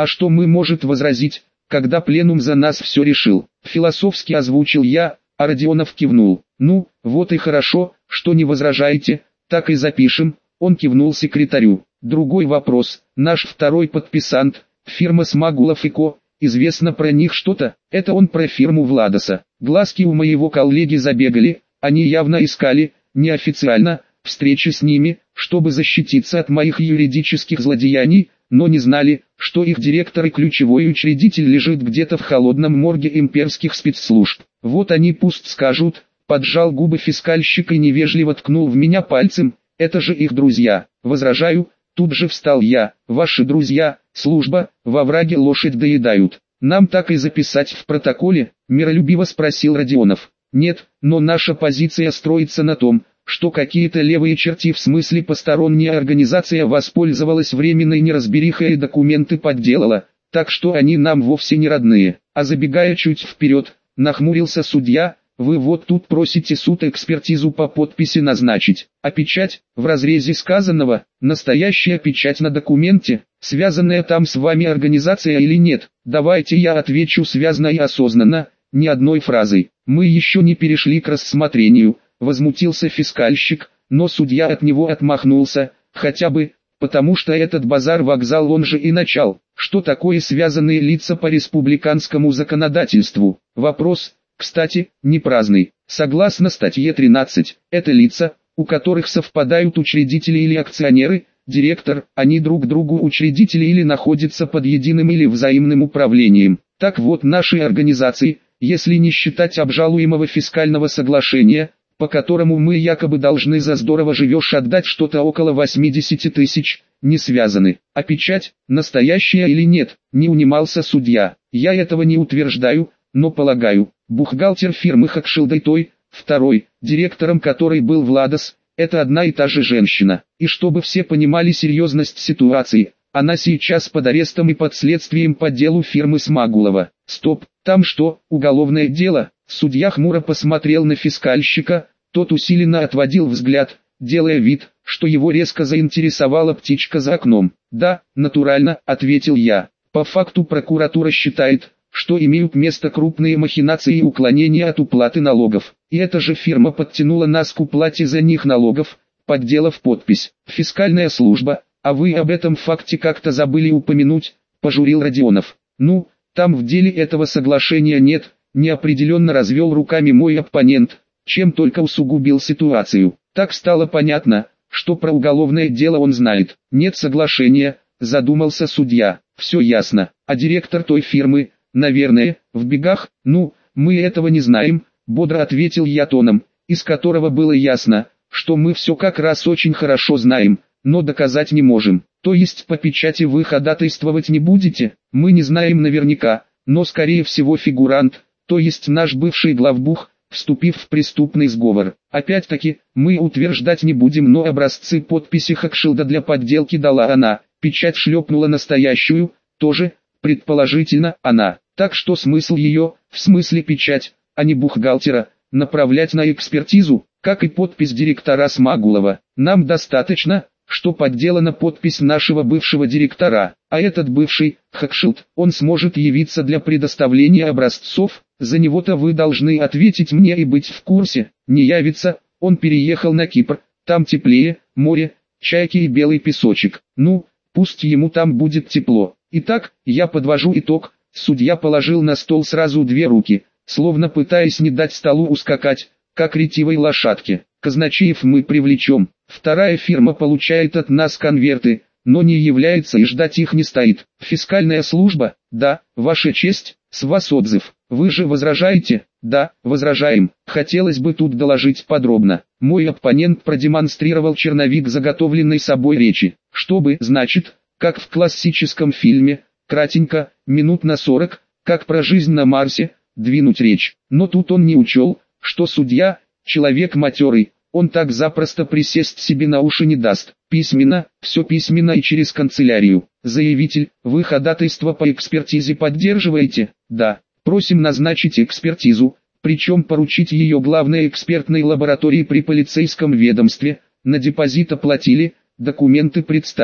А что мы может возразить, когда пленум за нас все решил? Философски озвучил я, а Родионов кивнул. Ну, вот и хорошо, что не возражаете, так и запишем. Он кивнул секретарю. Другой вопрос, наш второй подписант, фирма Смагулов & Ко, известно про них что-то? Это он про фирму Владоса. Глазки у моего коллеги забегали, они явно искали, неофициально, встречи с ними, чтобы защититься от моих юридических злодеяний, но не знали, что их директор и ключевой учредитель лежит где-то в холодном морге имперских спецслужб. Вот они пусть скажут, поджал губы фискальщик и невежливо ткнул в меня пальцем, это же их друзья. Возражаю, тут же встал я, ваши друзья, служба, во враге лошадь доедают. Нам так и записать в протоколе, миролюбиво спросил Родионов. Нет, но наша позиция строится на том, что какие-то левые черти в смысле посторонняя организация воспользовалась временной неразберихой и документы подделала, так что они нам вовсе не родные. А забегая чуть вперед, нахмурился судья, вы вот тут просите суд экспертизу по подписи назначить. А печать, в разрезе сказанного, настоящая печать на документе, связанная там с вами организация или нет? Давайте я отвечу связно и осознанно, ни одной фразой. Мы еще не перешли к рассмотрению. Возмутился фискальщик, но судья от него отмахнулся, хотя бы, потому что этот базар-вокзал он же и начал. Что такое связанные лица по республиканскому законодательству? Вопрос, кстати, не праздный. Согласно статье 13, это лица, у которых совпадают учредители или акционеры, директор, они друг другу учредители или находятся под единым или взаимным управлением. Так вот нашей организации, если не считать обжалуемого фискального соглашения, по которому мы якобы должны за здорово живешь отдать что-то около 80 тысяч, не связаны. А печать, настоящая или нет, не унимался судья. Я этого не утверждаю, но полагаю, бухгалтер фирмы Хакшилд и той, второй, директором которой был Владос, это одна и та же женщина. И чтобы все понимали серьезность ситуации, она сейчас под арестом и под следствием по делу фирмы Смагулова. Стоп, там что, уголовное дело? Судья хмуро посмотрел на фискальщика, тот усиленно отводил взгляд, делая вид, что его резко заинтересовала птичка за окном. «Да, натурально», — ответил я. «По факту прокуратура считает, что имеют место крупные махинации и уклонения от уплаты налогов. И эта же фирма подтянула нас к уплате за них налогов, подделав подпись. Фискальная служба, а вы об этом факте как-то забыли упомянуть», — пожурил Родионов. «Ну, там в деле этого соглашения нет», — неопределенно развел руками мой оппонент, чем только усугубил ситуацию. Так стало понятно, что про уголовное дело он знает. «Нет соглашения», — задумался судья. «Все ясно. А директор той фирмы, наверное, в бегах?» «Ну, мы этого не знаем», — бодро ответил я тоном, из которого было ясно, что мы все как раз очень хорошо знаем, но доказать не можем. «То есть по печати вы ходатайствовать не будете?» «Мы не знаем наверняка, но скорее всего фигурант, то есть наш бывший главбух, вступив в преступный сговор. Опять-таки, мы утверждать не будем, но образцы подписи Хакшилда для подделки дала она, печать шлепнула настоящую, тоже, предположительно, она. Так что смысл ее, в смысле печать, а не бухгалтера, направлять на экспертизу, как и подпись директора Смагулова. Нам достаточно, что подделана подпись нашего бывшего директора, а этот бывший, Хакшилд, он сможет явиться для предоставления образцов, за него-то вы должны ответить мне и быть в курсе. Не явится, он переехал на Кипр, там теплее, море, чайки и белый песочек. Ну, пусть ему там будет тепло. Итак, я подвожу итог, судья положил на стол сразу две руки, словно пытаясь не дать столу ускакать, как ретивой лошадке. Казначеев мы привлечем. Вторая фирма получает от нас конверты, но не является и ждать их не стоит. Фискальная служба, да, ваша честь, с вас отзыв. Вы же возражаете? Да, возражаем. Хотелось бы тут доложить подробно. Мой оппонент продемонстрировал черновик заготовленной собой речи. Чтобы, значит, как в классическом фильме, кратенько, минут на 40, как про жизнь на Марсе, двинуть речь. Но тут он не учел, что судья, человек матерый, он так запросто присесть себе на уши не даст. Письменно, все письменно и через канцелярию. Заявитель, вы ходатайство по экспертизе поддерживаете? Да. Просим назначить экспертизу, причем поручить ее главной экспертной лаборатории при полицейском ведомстве. На депозит оплатили, документы представили.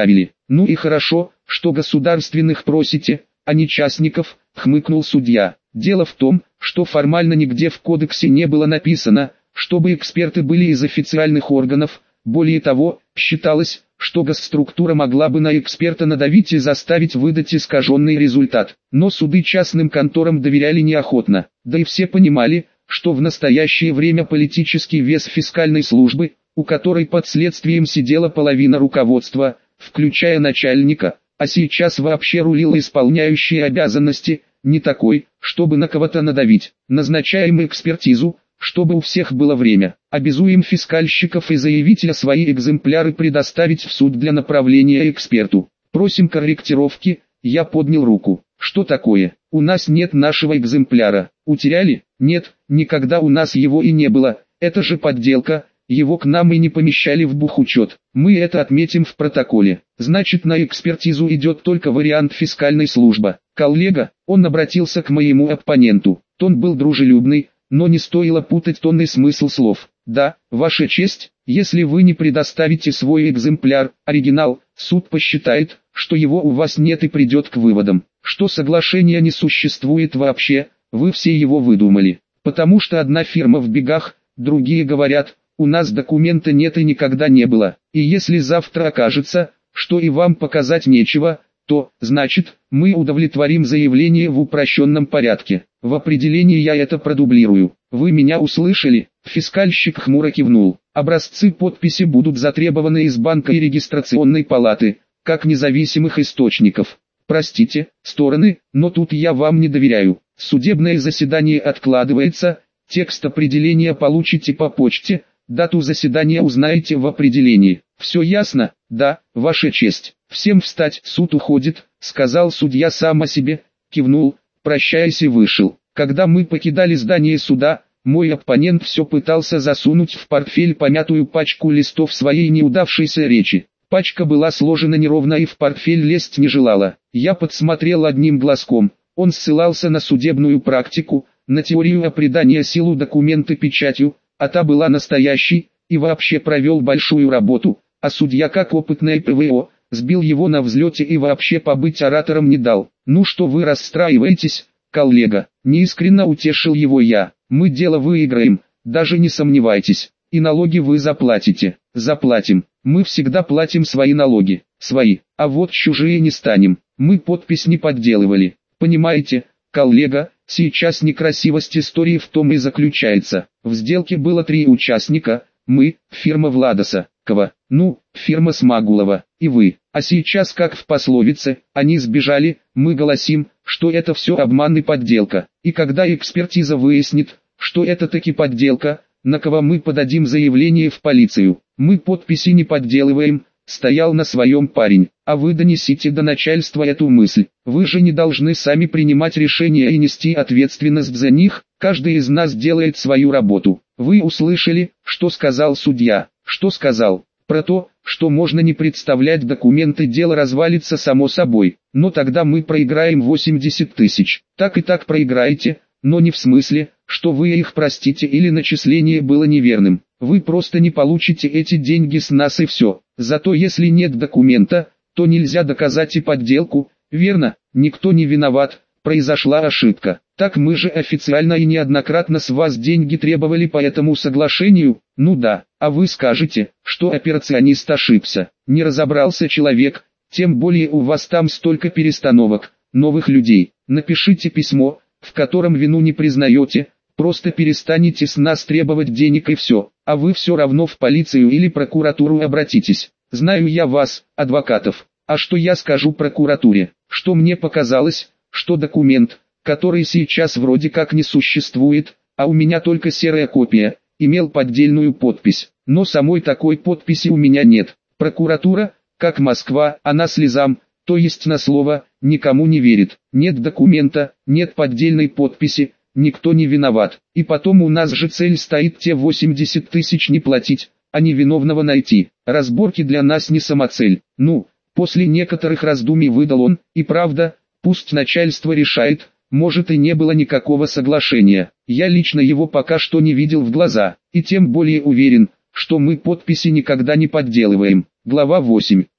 Ну и хорошо, что государственных просите, а не частников, хмыкнул судья. Дело в том, что формально нигде в кодексе не было написано, чтобы эксперты были из официальных органов. Более того, считалось, что госструктура могла бы на эксперта надавить и заставить выдать искаженный результат. Но суды частным конторам доверяли неохотно, да и все понимали, что в настоящее время политический вес фискальной службы, у которой под следствием сидела половина руководства, включая начальника, а сейчас вообще рулила исполняющие обязанности, не такой, чтобы на кого-то надавить. Назначаем экспертизу, чтобы у всех было время. Обязуем фискальщиков и заявителя свои экземпляры предоставить в суд для направления эксперту. Просим корректировки. Я поднял руку. Что такое? У нас нет нашего экземпляра. Утеряли? Нет, никогда у нас его и не было. Это же подделка. Его к нам и не помещали в бухучет. Мы это отметим в протоколе. Значит, на экспертизу идет только вариант фискальной службы. Коллега, он обратился к моему оппоненту. Тон был дружелюбный, но не стоило путать тон и смысл слов. Да, Ваша честь, если вы не предоставите свой экземпляр, оригинал, суд посчитает, что его у вас нет и придет к выводам, что соглашения не существует вообще, вы все его выдумали. Потому что одна фирма в бегах, другие говорят, у нас документа нет и никогда не было. И если завтра окажется, что и вам показать нечего, то, значит, мы удовлетворим заявление в упрощенном порядке. В определении я это продублирую. Вы меня услышали? Фискальщик хмуро кивнул. Образцы подписи будут затребованы из банка и регистрационной палаты, как независимых источников. Простите, стороны, но тут я вам не доверяю. Судебное заседание откладывается, текст определения получите по почте, дату заседания узнаете в определении. Все ясно? Да, Ваша честь. Всем встать, суд уходит, сказал судья сам о себе, кивнул, прощаясь и вышел. Когда мы покидали здание суда, мой оппонент все пытался засунуть в портфель помятую пачку листов своей неудавшейся речи. Пачка была сложена неровно и в портфель лезть не желала. Я подсмотрел одним глазком, он ссылался на судебную практику, на теорию о придании силу документа печатью, а та была настоящей, и вообще провел большую работу, а судья как опытный ПВО, сбил его на взлете и вообще побыть оратором не дал. Ну что вы расстраиваетесь, коллега? Неискренно утешил его я. Мы дело выиграем, даже не сомневайтесь. И налоги вы заплатите. Заплатим. Мы всегда платим свои налоги. Свои. А вот чужие не станем. Мы подпись не подделывали. Понимаете, коллега, сейчас некрасивость истории в том и заключается. В сделке было 3 участника. Мы, фирма Владоса, ну, фирма Смагулова, и вы. А сейчас, как в пословице, они сбежали, мы голосим, что это все обман и подделка. И когда экспертиза выяснит, что это таки подделка, на кого мы подадим заявление в полицию. Мы подписи не подделываем, стоял на своем парень. А вы донесите до начальства эту мысль. Вы же не должны сами принимать решения и нести ответственность за них, каждый из нас делает свою работу. Вы услышали, что сказал судья? Что сказал? Про то, что можно не представлять документы, дело развалится само собой. Но тогда мы проиграем 80 тысяч. Так и так проиграете, но не в смысле, что вы их простите или начисление было неверным. Вы просто не получите эти деньги с нас и все. Зато если нет документа, то нельзя доказать и подделку, верно? Никто не виноват, произошла ошибка. Так мы же официально и неоднократно с вас деньги требовали по этому соглашению. Ну да, а вы скажете, что операционист ошибся. Не разобрался человек, тем более у вас там столько перестановок, новых людей. Напишите письмо, в котором вину не признаете, просто перестанете с нас требовать денег и все. А вы все равно в полицию или прокуратуру обратитесь. Знаю я вас, адвокатов. А что я скажу прокуратуре? Что мне показалось, что документ, который сейчас вроде как не существует, а у меня только серая копия, имел поддельную подпись. Но самой такой подписи у меня нет. Прокуратура, как Москва, она слезам, то есть на слово, никому не верит. Нет документа, нет поддельной подписи, никто не виноват. И потом у нас же цель стоит те 80 тысяч не платить, а невиновного найти. Разборки для нас не самоцель. Ну, после некоторых раздумий выдал он, и правда, пусть начальство решает, может и не было никакого соглашения. Я лично его пока что не видел в глаза, и тем более уверен, что мы подписи никогда не подделываем. Глава 8.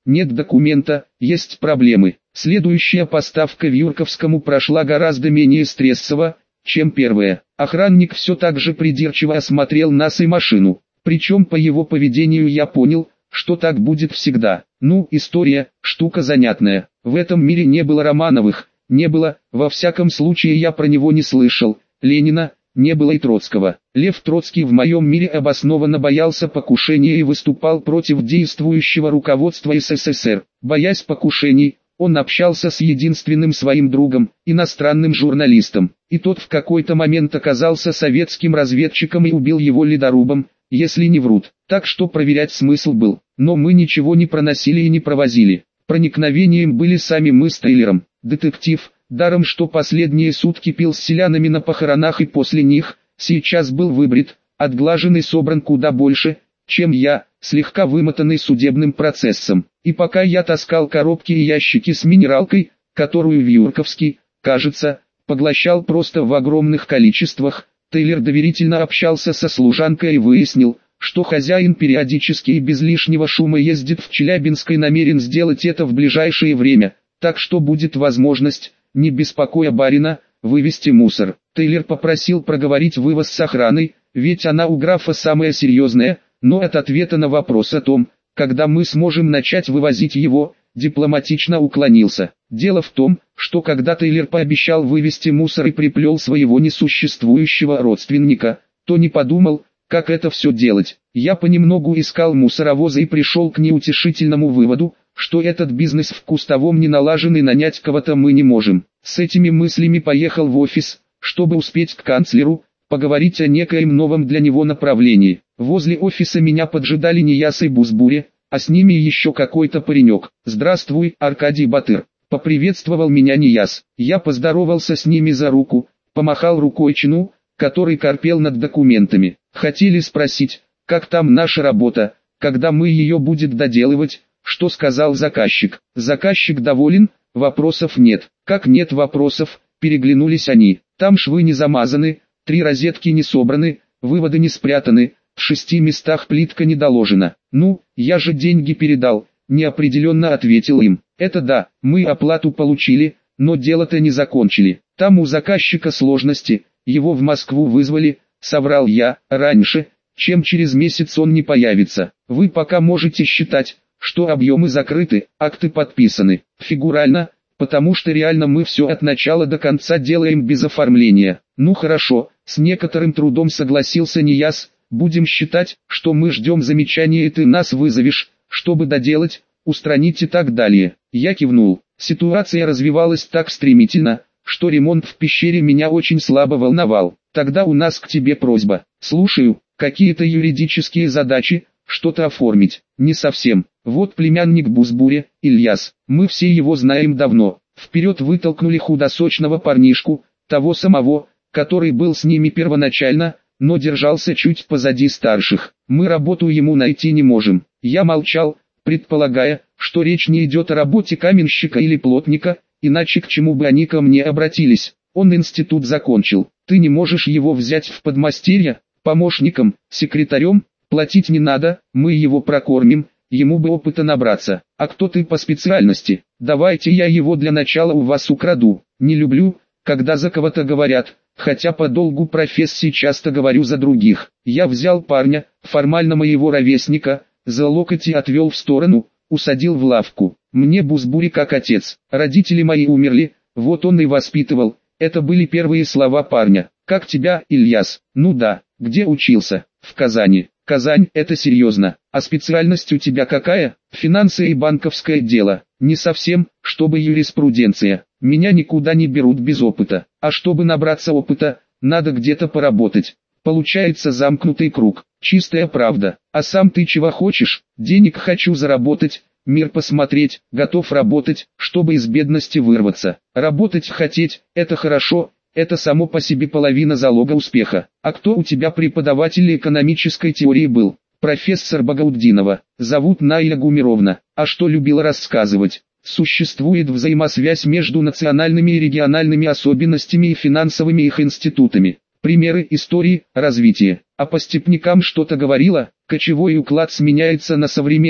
нет документа, есть проблемы. Следующая поставка в Юрковскому прошла гораздо менее стрессово, чем первая. Охранник все так же придирчиво осмотрел нас и машину. Причем по его поведению я понял, что так будет всегда. Ну, история, штука занятная. В этом мире не было Романовых, не было, во всяком случае я про него не слышал, Ленина, не было и Троцкого. Лев Троцкий в моем мире обоснованно боялся покушения и выступал против действующего руководства СССР. Боясь покушений, он общался с единственным своим другом, иностранным журналистом. И тот в какой-то момент оказался советским разведчиком и убил его ледорубом, если не врут. Так что проверять смысл был. Но мы ничего не проносили и не провозили. Проникновением были сами мы с Тейлером. Детектив, даром что последние сутки пил с селянами на похоронах и после них, сейчас был выбрит, отглажен и собран куда больше, чем я, слегка вымотанный судебным процессом. И пока я таскал коробки и ящики с минералкой, которую в Юрковский, кажется, поглощал просто в огромных количествах, Тейлер доверительно общался со служанкой и выяснил, что хозяин периодически и без лишнего шума ездит в Челябинск и намерен сделать это в ближайшее время, так что будет возможность, не беспокоя барина, вывести мусор. Тейлер попросил проговорить вывоз с охраной, ведь она у графа самая серьезная, но от ответа на вопрос о том, когда мы сможем начать вывозить его, дипломатично уклонился. Дело в том, что когда Тейлер пообещал вывести мусор и приплел своего несуществующего родственника, то не подумал, как это все делать. Я понемногу искал мусоровозы и пришел к неутешительному выводу, что этот бизнес в Кустовом не налажен и нанять кого-то мы не можем. С этими мыслями поехал в офис, чтобы успеть к канцлеру, поговорить о некоем новом для него направлении. Возле офиса меня поджидали Нияз и Бузбуре, а с ними еще какой-то паренек. «Здравствуй, Аркадий Батыр», — поприветствовал меня Нияз. Я поздоровался с ними за руку, помахал рукой чину, который корпел над документами. Хотели спросить, как там наша работа, когда мы ее будем доделывать, что сказал заказчик. Заказчик доволен, вопросов нет. Как нет вопросов, переглянулись они. Там швы не замазаны, 3 розетки не собраны, выводы не спрятаны, в 6 местах плитка не доложена. Ну, я же деньги передал, неопределенно ответил им. Это да, мы оплату получили, но дело-то не закончили. Там у заказчика сложности, его в Москву вызвали, соврал я, раньше, чем через месяц он не появится. Вы пока можете считать, что объемы закрыты, акты подписаны. Фигурально, потому что реально мы все от начала до конца делаем без оформления. Ну хорошо, с некоторым трудом согласился Нияз, будем считать, что мы ждем замечания и ты нас вызовешь, чтобы доделать, устранить и так далее. Я кивнул. Ситуация развивалась так стремительно, что ремонт в пещере меня очень слабо волновал. Тогда у нас к тебе просьба. Слушаю, какие-то юридические задачи, что-то оформить. Не совсем. Вот племянник Бузбуре, Ильяс. Мы все его знаем давно. Вперед вытолкнули худосочного парнишку, того самого, который был с ними первоначально, но держался чуть позади старших. Мы работу ему найти не можем. Я молчал, предполагая, что речь не идет о работе каменщика или плотника, иначе к чему бы они ко мне обратились. Он институт закончил. Ты не можешь его взять в подмастерье, помощником, секретарем, платить не надо, мы его прокормим, ему бы опыта набраться. А кто ты по специальности? Давайте я его для начала у вас украду. Не люблю, когда за кого-то говорят, хотя по долгу профессии часто говорю за других. Я взял парня, формально моего ровесника, за локоть и отвел в сторону, усадил в лавку. Мне Бузбури как отец. Родители мои умерли, вот он и воспитывал. Это были первые слова парня. Как тебя, Ильяс? Ну да. Где учился? В Казани. Казань, это серьезно. А специальность у тебя какая? Финансы и банковское дело. Не совсем, чтобы юриспруденция. Меня никуда не берут без опыта. А чтобы набраться опыта, надо где-то поработать. Получается замкнутый круг. Чистая правда. А сам ты чего хочешь? Денег хочу заработать, мир посмотреть, готов работать, чтобы из бедности вырваться. Работать хотеть, это хорошо, это само по себе половина залога успеха. А кто у тебя преподаватель экономической теории был? Профессор Багаутдинова. Зовут Найля Гумеровна. А что любила рассказывать? Существует взаимосвязь между национальными и региональными особенностями и финансовыми их институтами. Примеры истории, развития. А по степнякам что-то говорила, кочевой уклад сменяется на современный,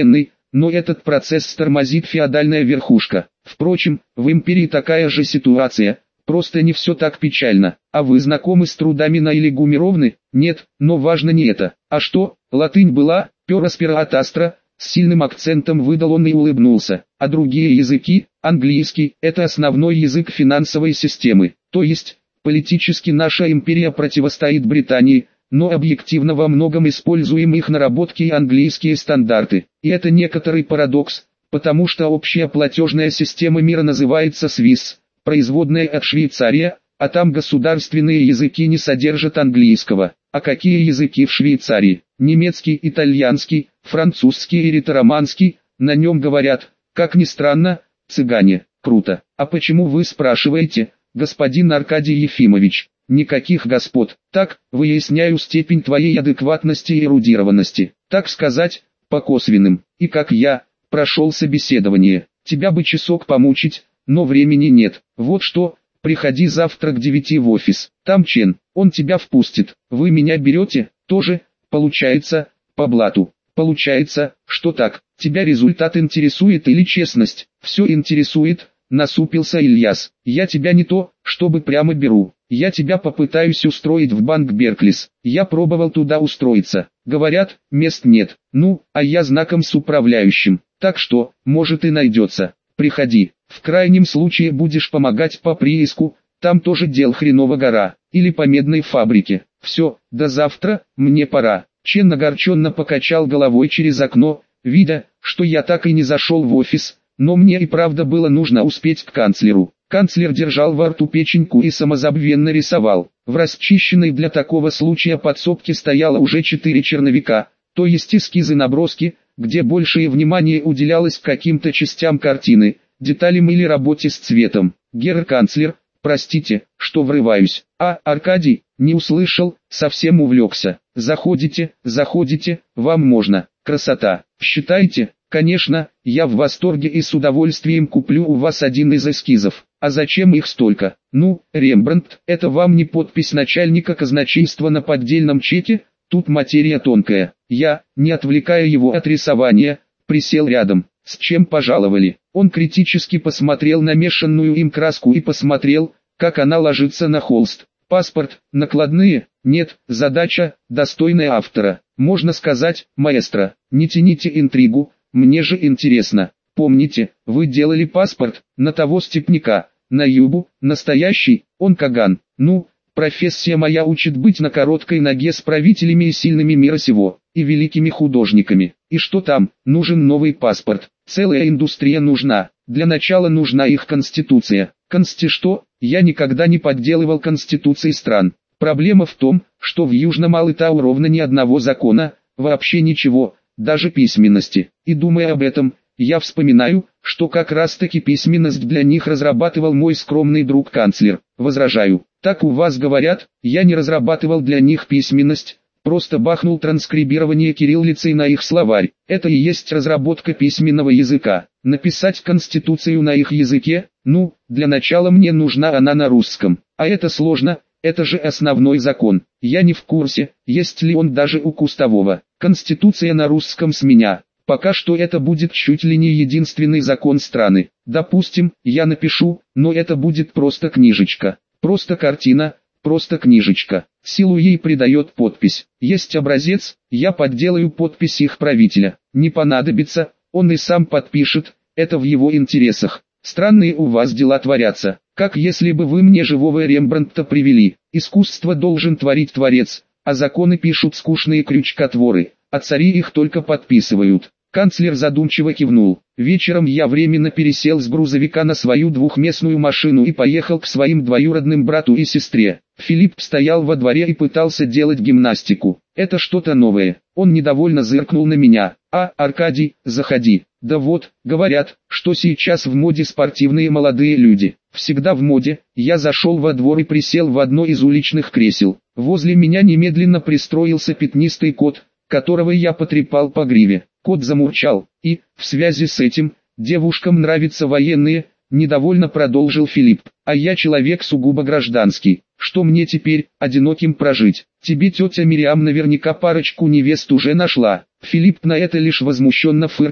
но этот процесс тормозит феодальная верхушка. Впрочем, в империи такая же ситуация, просто не все так печально. А вы знакомы с трудами Наили Гумеровны? Нет, но важно не это. А что, латынь была, пераспера от астра, с сильным акцентом выдал он и улыбнулся. А другие языки, английский, это основной язык финансовой системы. То есть, политически наша империя противостоит Британии, но объективно во многом используем их наработки и английские стандарты. И это некоторый парадокс, потому что общая платежная система мира называется Свисс, производная от Швейцария, а там государственные языки не содержат английского. А какие языки в Швейцарии? Немецкий, итальянский, французский и ритороманский, на нем говорят, как ни странно, цыгане. Круто. А почему вы спрашиваете, господин Аркадий Ефимович? Никаких господ. Так, выясняю степень твоей адекватности и эрудированности. Так сказать, по косвенным. И как я, прошел собеседование. Тебя бы часок помучить, но времени нет. Вот что, приходи завтра к 9 в офис. Там Чен, он тебя впустит. Вы меня берете? Тоже, получается, по блату. Получается, что так. Тебя результат интересует или честность? Все интересует, насупился Ильяс. Я тебя не то, чтобы прямо беру. Я тебя попытаюсь устроить в банк Берклис. Я пробовал туда устроиться. Говорят, мест нет. Ну, а я знаком с управляющим. Так что, может и найдется. Приходи. В крайнем случае будешь помогать по прииску. Там тоже дел хреново гора. Или по медной фабрике. Все, до завтра, мне пора. Чен огорченно покачал головой через окно, видя, что я так и не зашел в офис. Но мне и правда было нужно успеть к канцлеру. Канцлер держал во рту печеньку и самозабвенно рисовал. В расчищенной для такого случая подсобке стояло уже 4 черновика, то есть эскизы-наброски, где большее внимание уделялось каким-то частям картины, деталям или работе с цветом. Герр-канцлер, простите, что врываюсь. А, Аркадий, не услышал, совсем увлекся. Заходите, заходите, вам можно. Красота. Считайте? Конечно, я в восторге и с удовольствием куплю у вас один из эскизов. А зачем их столько? Ну, Рембрандт, это вам не подпись начальника казначейства на поддельном чеке? Тут материя тонкая. Я, не отвлекая его от рисования, присел рядом. С чем пожаловали? Он критически посмотрел на мешанную им краску и посмотрел, как она ложится на холст. Паспорт, накладные? Нет, задача, достойная автора. Можно сказать, маэстро, не тяните интригу. Мне же интересно, помните, вы делали паспорт, на того степняка, на Юбу, настоящий, он Каган. Ну, профессия моя учит быть на короткой ноге с правителями и сильными мира сего, и великими художниками. И что там, нужен новый паспорт, целая индустрия нужна, для начала нужна их конституция. Что? Я никогда не подделывал конституции стран. Проблема в том, что в Южном Алытау ровно ни одного закона, вообще ничего, даже письменности. И думая об этом, я вспоминаю, что как раз таки письменность для них разрабатывал мой скромный друг-канцлер. Возражаю, так у вас говорят, я не разрабатывал для них письменность, просто бахнул транскрибирование кириллицей на их словарь. Это и есть разработка письменного языка. Написать конституцию на их языке? Ну, для начала мне нужна она на русском. А это сложно, это же основной закон. Я не в курсе, есть ли он даже у Кустового. Конституция на русском с меня. Пока что это будет чуть ли не единственный закон страны. Допустим, я напишу, но это будет просто книжечка. Просто картина, просто книжечка. Силу ей придает подпись. Есть образец, я подделаю подпись их правителя. Не понадобится, он и сам подпишет, это в его интересах. Странные у вас дела творятся, как если бы вы мне живого Рембрандта привели. Искусство должен творить творец, а законы пишут скучные крючкотворы, а цари их только подписывают. Канцлер задумчиво кивнул. Вечером я временно пересел с грузовика на свою двухместную машину и поехал к своим двоюродным брату и сестре. Филипп стоял во дворе и пытался делать гимнастику. Это что-то новое. Он недовольно зыркнул на меня. А, Аркадий, заходи. Да вот, говорят, что сейчас в моде спортивные молодые люди. Всегда в моде. Я зашел во двор и присел в одно из уличных кресел. Возле меня немедленно пристроился пятнистый кот, которого я потрепал по гриве. Кот замурчал, и, в связи с этим, девушкам нравятся военные, недовольно продолжил Филипп. А я человек сугубо гражданский. Что мне теперь, одиноким прожить? Тебе тетя Мириам наверняка парочку невест уже нашла. Филипп на это лишь возмущенно фыркнул,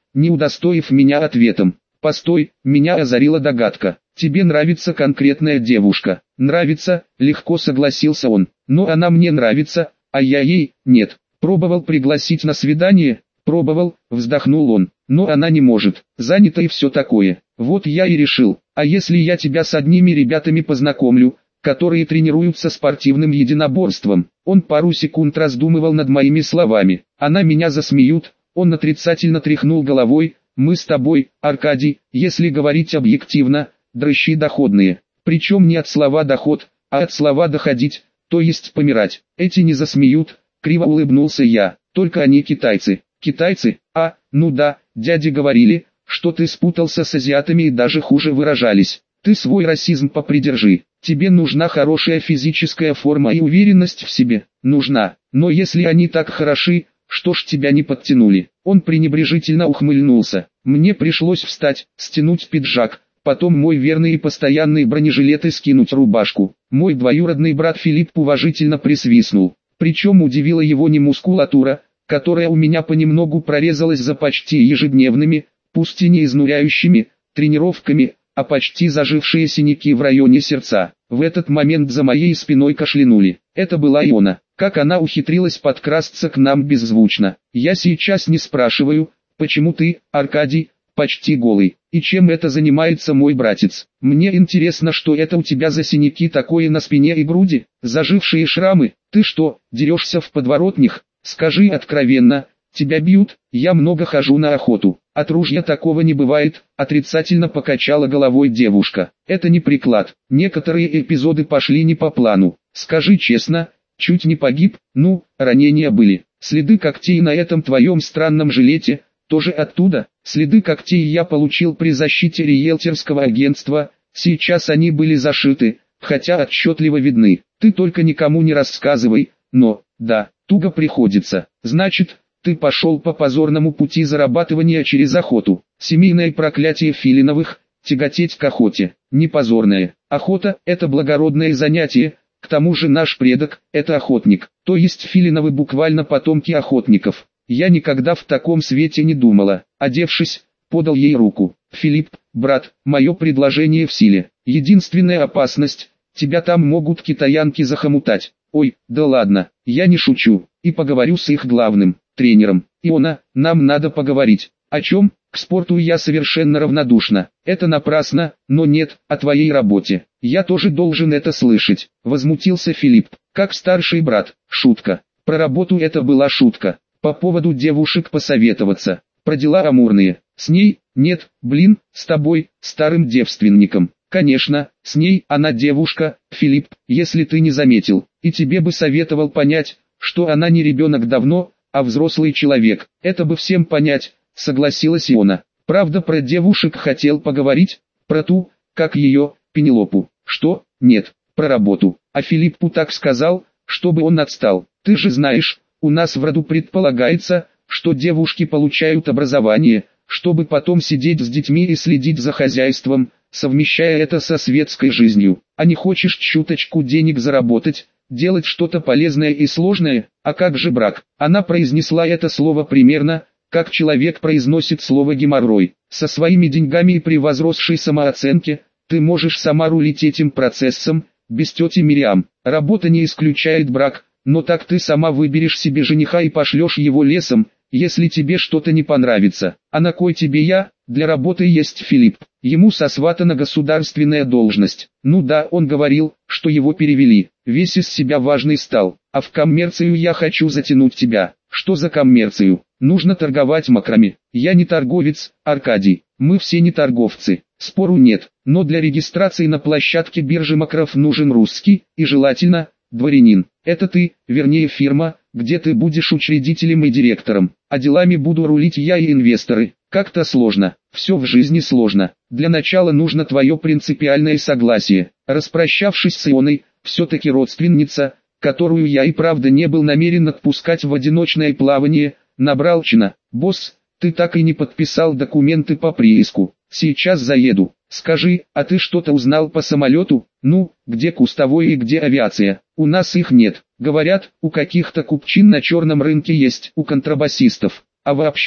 не удостоив меня ответом. «Постой», меня озарила догадка. «Тебе нравится конкретная девушка». «Нравится», легко согласился он. «Но она мне нравится, а я ей, нет». «Пробовал пригласить на свидание?» «Пробовал», вздохнул он. «Но она не может, занята и все такое. Вот я и решил, а если я тебя с одними ребятами познакомлю, которые тренируются спортивным единоборством?» Он пару секунд раздумывал над моими словами. «Она меня засмеют». Он отрицательно тряхнул головой. «Мы с тобой, Аркадий, если говорить объективно, дрыщи доходные. Причем не от слова «доход», а от слова «доходить», то есть помирать. Эти не засмеют», криво улыбнулся я. «Только они китайцы». «Китайцы? А, ну да, дяди говорили, что ты спутался с азиатами и даже хуже выражались. Ты свой расизм попридержи. Тебе нужна хорошая физическая форма и уверенность в себе». «Нужна, но если они так хороши, что ж тебя не подтянули?» Он пренебрежительно ухмыльнулся. Мне пришлось встать, стянуть пиджак, потом мой верный и постоянный бронежилет и скинуть рубашку. Мой двоюродный брат Филипп уважительно присвистнул. Причем удивила его не мускулатура, которая у меня понемногу прорезалась за почти ежедневными, пусть и не изнуряющими, тренировками, а почти зажившие синяки в районе сердца. В этот момент за моей спиной кашлянули. Это была Иона. Как она ухитрилась подкрасться к нам беззвучно. «Я сейчас не спрашиваю, почему ты, Аркадий, почти голый, и чем это занимается мой братец. Мне интересно, что это у тебя за синяки такое на спине и груди, зажившие шрамы. Ты что, дерешься в подворотнях? Скажи откровенно, тебя бьют?» «Я много хожу на охоту. От ружья такого не бывает», отрицательно покачала головой девушка. «Это не приклад. Некоторые эпизоды пошли не по плану. Скажи честно, чуть не погиб?» «Ну, ранения были. Следы когтей на этом твоем странном жилете, тоже оттуда?» «Следы когтей я получил при защите риэлторского агентства, сейчас они были зашиты, хотя отчетливо видны. Ты только никому не рассказывай, но, да, туго приходится. Значит, ты пошел по позорному пути зарабатывания через охоту. Семейное проклятие Филиновых, тяготеть к охоте. Не позорное. Охота – это благородное занятие, к тому же наш предок – это охотник, то есть Филиновы буквально потомки охотников. Я никогда в таком свете не думала». Одевшись, подал ей руку. «Филипп, брат, мое предложение в силе. Единственная опасность – тебя там могут китаянки захомутать». «Ой, да ладно, я не шучу, и поговорю с их главным тренером. Иона, нам надо поговорить». «О чем?» «К спорту я совершенно равнодушна. Это напрасно, но нет, о твоей работе. Я тоже должен это слышать», возмутился Филипп. «Как старший брат, шутка. Про работу это была шутка. По поводу девушек посоветоваться. Про дела амурные. С ней? Нет, блин, с тобой, старым девственником. Конечно, с ней, она девушка, Филипп, если ты не заметил. И тебе бы советовал понять, что она не ребенок давно, а взрослый человек. Это бы всем понять», согласилась Иона. «Правда, про девушек хотел поговорить? Про ту, как ее, Пенелопу?» «Что? Нет, про работу». «А Филиппу так сказал, чтобы он отстал. Ты же знаешь, у нас в роду предполагается, что девушки получают образование, чтобы потом сидеть с детьми и следить за хозяйством, совмещая это со светской жизнью. А не хочешь чуточку денег заработать, делать что-то полезное и сложное? А как же брак?» Она произнесла это слово примерно, как человек произносит слово геморрой. «Со своими деньгами и при возросшей самооценке, ты можешь сама рулить этим процессом, без тети Мириам. Работа не исключает брак, но так ты сама выберешь себе жениха и пошлешь его лесом, если тебе что-то не понравится. А на кой тебе я? Для работы есть Филипп. Ему сосватана государственная должность». «Ну да, он говорил, что его перевели. Весь из себя важный стал. А в коммерцию я хочу затянуть тебя». «Что за коммерцию? Нужно торговать макрами». «Я не торговец, Аркадий. Мы все не торговцы. Спору нет, но для регистрации на площадке биржи макров нужен русский, и желательно, дворянин. Это ты, вернее фирма, где ты будешь учредителем и директором, а делами буду рулить я и инвесторы. Как-то сложно, все в жизни сложно. Для начала нужно твое принципиальное согласие». Распрощавшись с Ионой, все-таки родственница, которую я и правда не был намерен отпускать в одиночное плавание, набрал чина. «Босс, ты так и не подписал документы по прииску. Сейчас заеду. Скажи, а ты что-то узнал по самолету? Ну, где кустовой и где авиация? У нас их нет. Говорят, у каких-то купчин на черном рынке есть, у контрабасистов. А вообще,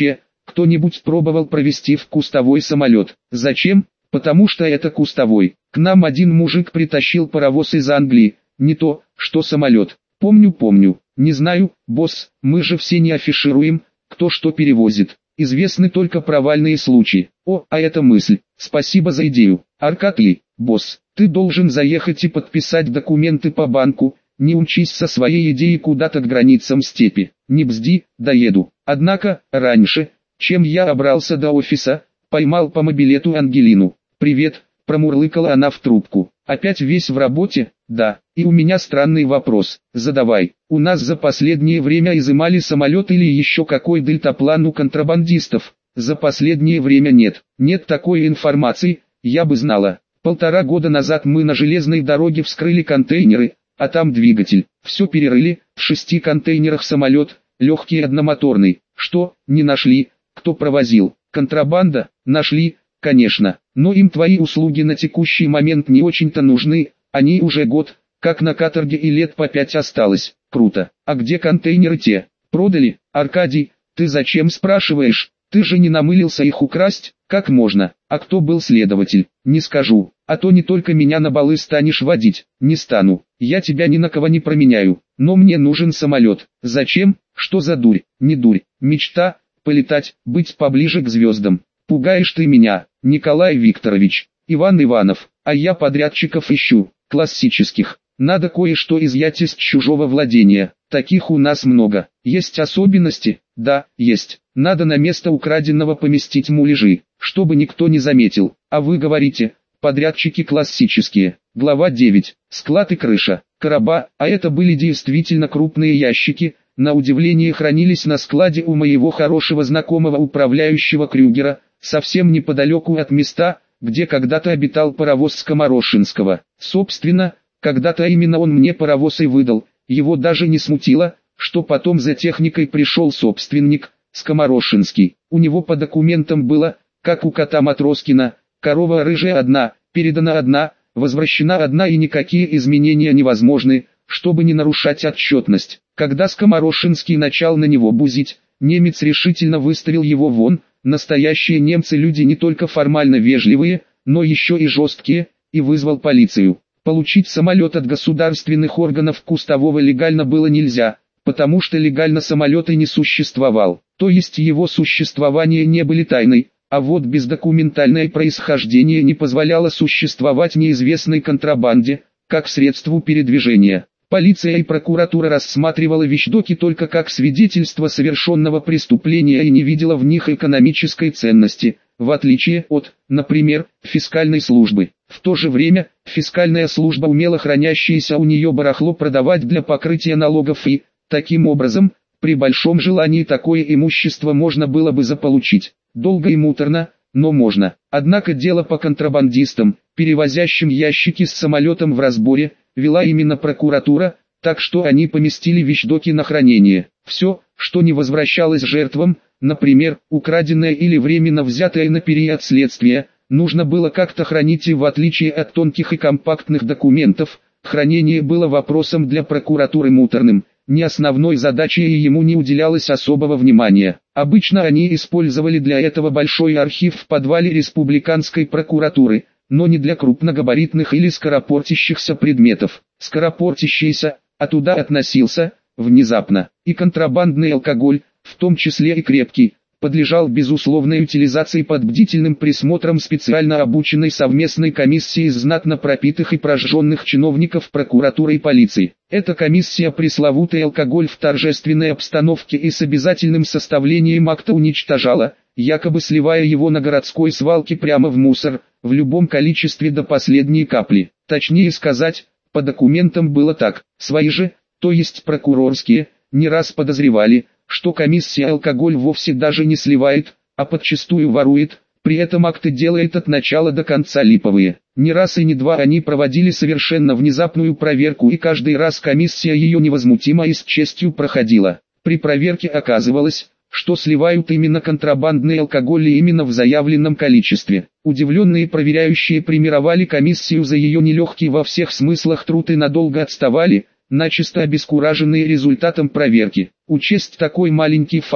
кто-нибудь пробовал провести в кустовой самолет? Зачем? Потому что это кустовой. К нам один мужик притащил паровоз из Англии, не то, что самолет. Помню. Не знаю, босс, мы же все не афишируем, кто что перевозит. Известны только провальные случаи. О, а это мысль. Спасибо за идею. Аркадий, босс, ты должен заехать и подписать документы по банку. Не умчись со своей идеей куда-то к границам степи. Не бзди, доеду. Однако, раньше, чем я добрался до офиса, поймал по мобилету Ангелину. «Привет», промурлыкала она в трубку. «Опять весь в работе?» «Да, и у меня странный вопрос, задавай. У нас за последнее время изымали самолет или еще какой дельтаплан у контрабандистов?» «За последнее время нет. Нет такой информации, я бы знала. 1,5 года назад мы на железной дороге вскрыли контейнеры, а там двигатель. Все перерыли, в 6 контейнерах самолет, легкий одномоторный. Что, не нашли? Кто провозил? Контрабанда? Нашли, конечно. Но им твои услуги на текущий момент не очень-то нужны, они уже год, как на каторге и лет по 5 осталось. Круто. А где контейнеры те? Продали? Аркадий, ты зачем спрашиваешь? Ты же не намылился их украсть? Как можно? А кто был следователь? Не скажу. А то не только меня на балы станешь водить. Не стану. Я тебя ни на кого не променяю. Но мне нужен самолет. Зачем? Что за дурь? Не дурь. Мечта. Полетать, быть поближе к звездам. Пугаешь ты меня, Николай Викторович. Иван Иванов. А я подрядчиков ищу. Классических. Надо кое-что изъять из чужого владения. Таких у нас много. Есть особенности? Да, есть. Надо на место украденного поместить муляжи, чтобы никто не заметил. А вы говорите, подрядчики классические. Глава 9. Склад и крыша. Короба, а это были действительно крупные ящики, на удивление хранились на складе у моего хорошего знакомого управляющего Крюгера, совсем неподалеку от места, где когда-то обитал паровоз Скоморошинского. Собственно, когда-то именно он мне паровоз и выдал, его даже не смутило, что потом за техникой пришел собственник, Скоморошинский. У него по документам было, как у кота Матроскина, корова рыжая одна, передана одна, возвращена одна и никакие изменения невозможны, чтобы не нарушать отчетность. Когда Скоморошинский начал на него бузить, немец решительно выставил его вон. Настоящие немцы люди не только формально вежливые, но еще и жесткие, и вызвал полицию. Получить самолет от государственных органов Кустового легально было нельзя, потому что легально самолет и не существовал, то есть его существование не были тайной, а вот бездокументальное происхождение не позволяло существовать неизвестной контрабанде, как средству передвижения. Полиция и прокуратура рассматривала вещдоки только как свидетельство совершенного преступления и не видела в них экономической ценности, в отличие от, например, фискальной службы. В то же время, фискальная служба умела хранящееся у нее барахло продавать для покрытия налогов и, таким образом, при большом желании такое имущество можно было бы заполучить. Долго и муторно, но можно. Однако дело по контрабандистам, перевозящим ящики с самолетом в разборе, вела именно прокуратура, так что они поместили вещдоки на хранение. Все, что не возвращалось жертвам, например, украденное или временно взятое на период следствия, нужно было как-то хранить, и в отличие от тонких и компактных документов, хранение было вопросом для прокуратуры муторным, не основной задачей и ему не уделялось особого внимания. Обычно они использовали для этого большой архив в подвале республиканской прокуратуры, но не для крупногабаритных или скоропортящихся предметов. Скоропортящийся, а туда относился, внезапно, и контрабандный алкоголь, в том числе и крепкий, подлежал безусловной утилизации под бдительным присмотром специально обученной совместной комиссии из знатно пропитых и прожженных чиновников прокуратуры и полиции. Эта комиссия пресловутый алкоголь в торжественной обстановке и с обязательным составлением акта уничтожала, якобы сливая его на городской свалке прямо в мусор, в любом количестве до последней капли. Точнее сказать, по документам было так. Свои же, то есть прокурорские, не раз подозревали, что комиссия алкоголь вовсе даже не сливает, а подчистую ворует, при этом акты делает от начала до конца липовые. Не раз и не два они проводили совершенно внезапную проверку, и каждый раз комиссия ее невозмутимо и с честью проходила. При проверке оказывалось, что сливают именно контрабандный алкоголь и именно в заявленном количестве. Удивленные проверяющие премировали комиссию за ее нелегкий во всех смыслах труд и надолго отставали, начисто обескураженные результатом проверки. Учесть такой маленький факт,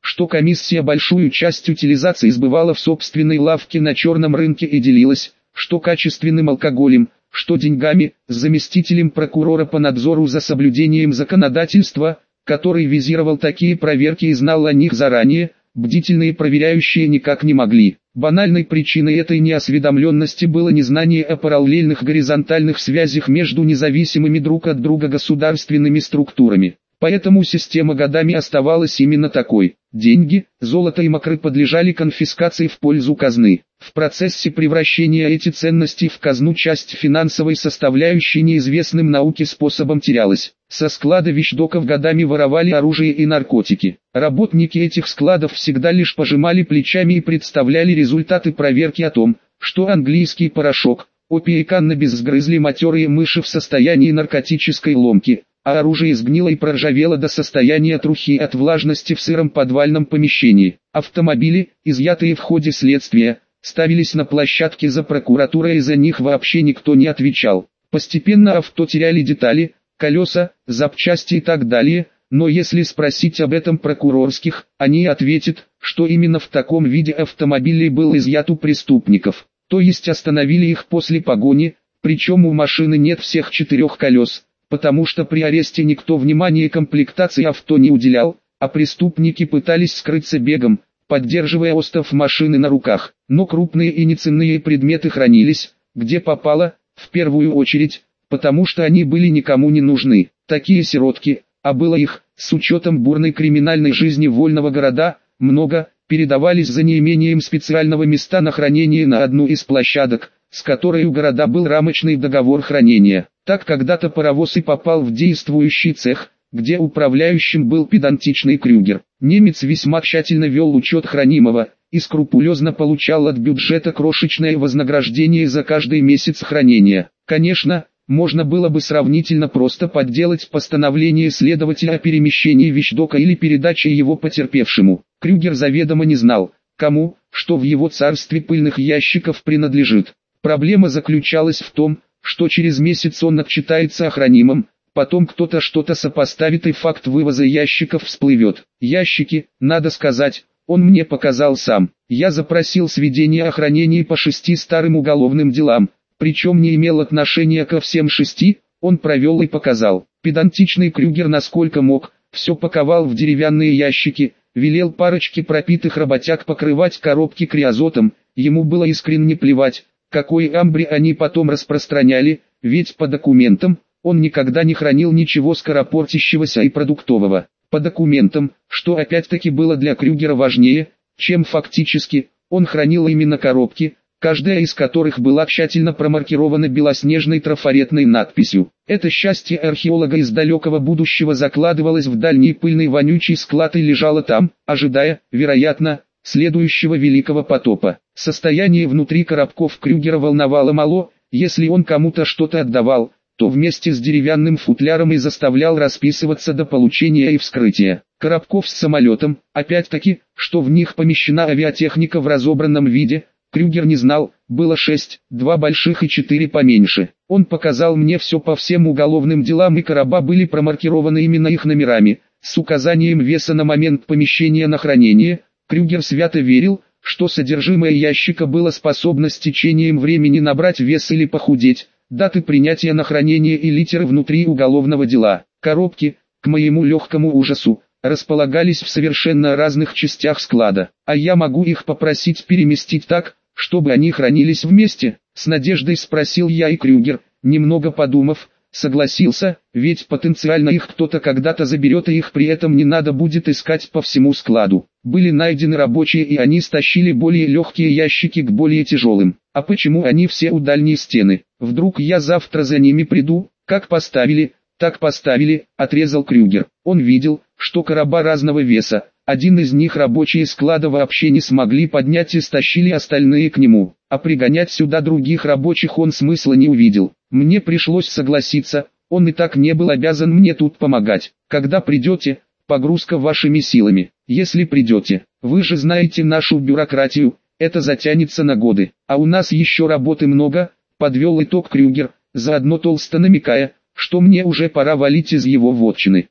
что комиссия большую часть утилизации сбывала в собственной лавке на черном рынке и делилась, что качественным алкоголем, что деньгами, с заместителем прокурора по надзору за соблюдением законодательства, который визировал такие проверки и знал о них заранее, бдительные проверяющие никак не могли. Банальной причиной этой неосведомленности было незнание о параллельных горизонтальных связях между независимыми друг от друга государственными структурами. Поэтому система годами оставалась именно такой. Деньги, золото и мокры подлежали конфискации в пользу казны. В процессе превращения эти ценности в казну часть финансовой составляющей неизвестным науке способом терялась. Со склада вещдоков годами воровали оружие и наркотики. Работники этих складов всегда лишь пожимали плечами и представляли результаты проверки о том, что английский порошок, опий и каннабис сгрызли матерые мыши в состоянии наркотической ломки, а оружие сгнило и проржавело до состояния трухи от влажности в сыром подвальном помещении. Автомобили, изъятые в ходе следствия, ставились на площадке за прокуратурой, и за них вообще никто не отвечал. Постепенно авто теряли детали, колеса, запчасти и так далее, но если спросить об этом прокурорских, они ответят, что именно в таком виде автомобилей был изъят у преступников, то есть остановили их после погони, причем у машины нет всех 4 колес, потому что при аресте никто внимания комплектации авто не уделял, а преступники пытались скрыться бегом, поддерживая остов машины на руках. Но крупные и неценные предметы хранились, где попало, в первую очередь, потому что они были никому не нужны. Такие сиротки, а было их, с учетом бурной криминальной жизни вольного города, много, передавались за неимением специального места на хранение на одну из площадок, с которой у города был рамочный договор хранения. Так когда-то паровоз и попал в действующий цех, где управляющим был педантичный Крюгер. Немец весьма тщательно вел учет хранимого и скрупулезно получал от бюджета крошечное вознаграждение за каждый месяц хранения. Конечно, можно было бы сравнительно просто подделать постановление следователя о перемещении вещдока или передаче его потерпевшему. Крюгер заведомо не знал, кому, что в его царстве пыльных ящиков принадлежит. Проблема заключалась в том, что через месяц он отчитается о хранимом, потом кто-то что-то сопоставит и факт вывоза ящиков всплывет. Ящики, надо сказать, он мне показал сам. Я запросил сведения о хранении по 6 старым уголовным делам, причем не имел отношения ко всем 6, он провел и показал. Педантичный Крюгер насколько мог, все паковал в деревянные ящики, велел парочке пропитых работяг покрывать коробки криозотом, ему было искренне плевать, какой амбре они потом распространяли, ведь по документам, он никогда не хранил ничего скоропортящегося и продуктового. По документам, что опять-таки было для Крюгера важнее, чем фактически, он хранил именно коробки, каждая из которых была тщательно промаркирована белоснежной трафаретной надписью. Это счастье археолога из далекого будущего закладывалось в дальний пыльный вонючий склад и лежало там, ожидая, вероятно, следующего великого потопа. Состояние внутри коробков Крюгера волновало мало, если он кому-то что-то отдавал, то вместе с деревянным футляром и заставлял расписываться до получения и вскрытия. Коробков с самолетом, опять-таки, что в них помещена авиатехника в разобранном виде, Крюгер не знал, было 6, 2 больших и 4 поменьше. Он показал мне все по всем уголовным делам, и короба были промаркированы именно их номерами, с указанием веса на момент помещения на хранение. Крюгер свято верил, что содержимое ящика было способно с течением времени набрать вес или похудеть, даты принятия на хранение и литеры внутри уголовного дела. Коробки, к моему легкому ужасу, располагались в совершенно разных частях склада, а я могу их попросить переместить так, чтобы они хранились вместе? С надеждой спросил я, и Крюгер, немного подумав, согласился, ведь потенциально их кто-то когда-то заберет, и их при этом не надо будет искать по всему складу. Были найдены рабочие, и они стащили более легкие ящики к более тяжелым. А почему они все у дальней стены? Вдруг я завтра за ними приду? Как поставили, так поставили, отрезал Крюгер. Он видел, что короба разного веса. Один из них рабочие склада вообще не смогли поднять и стащили остальные к нему. А пригонять сюда других рабочих он смысла не увидел. Мне пришлось согласиться, он и так не был обязан мне тут помогать. Когда придете, погрузка вашими силами. Если придете, вы же знаете нашу бюрократию, это затянется на годы. А у нас еще работы много, подвел итог Крюгер, заодно толсто намекая, что мне уже пора валить из его вотчины.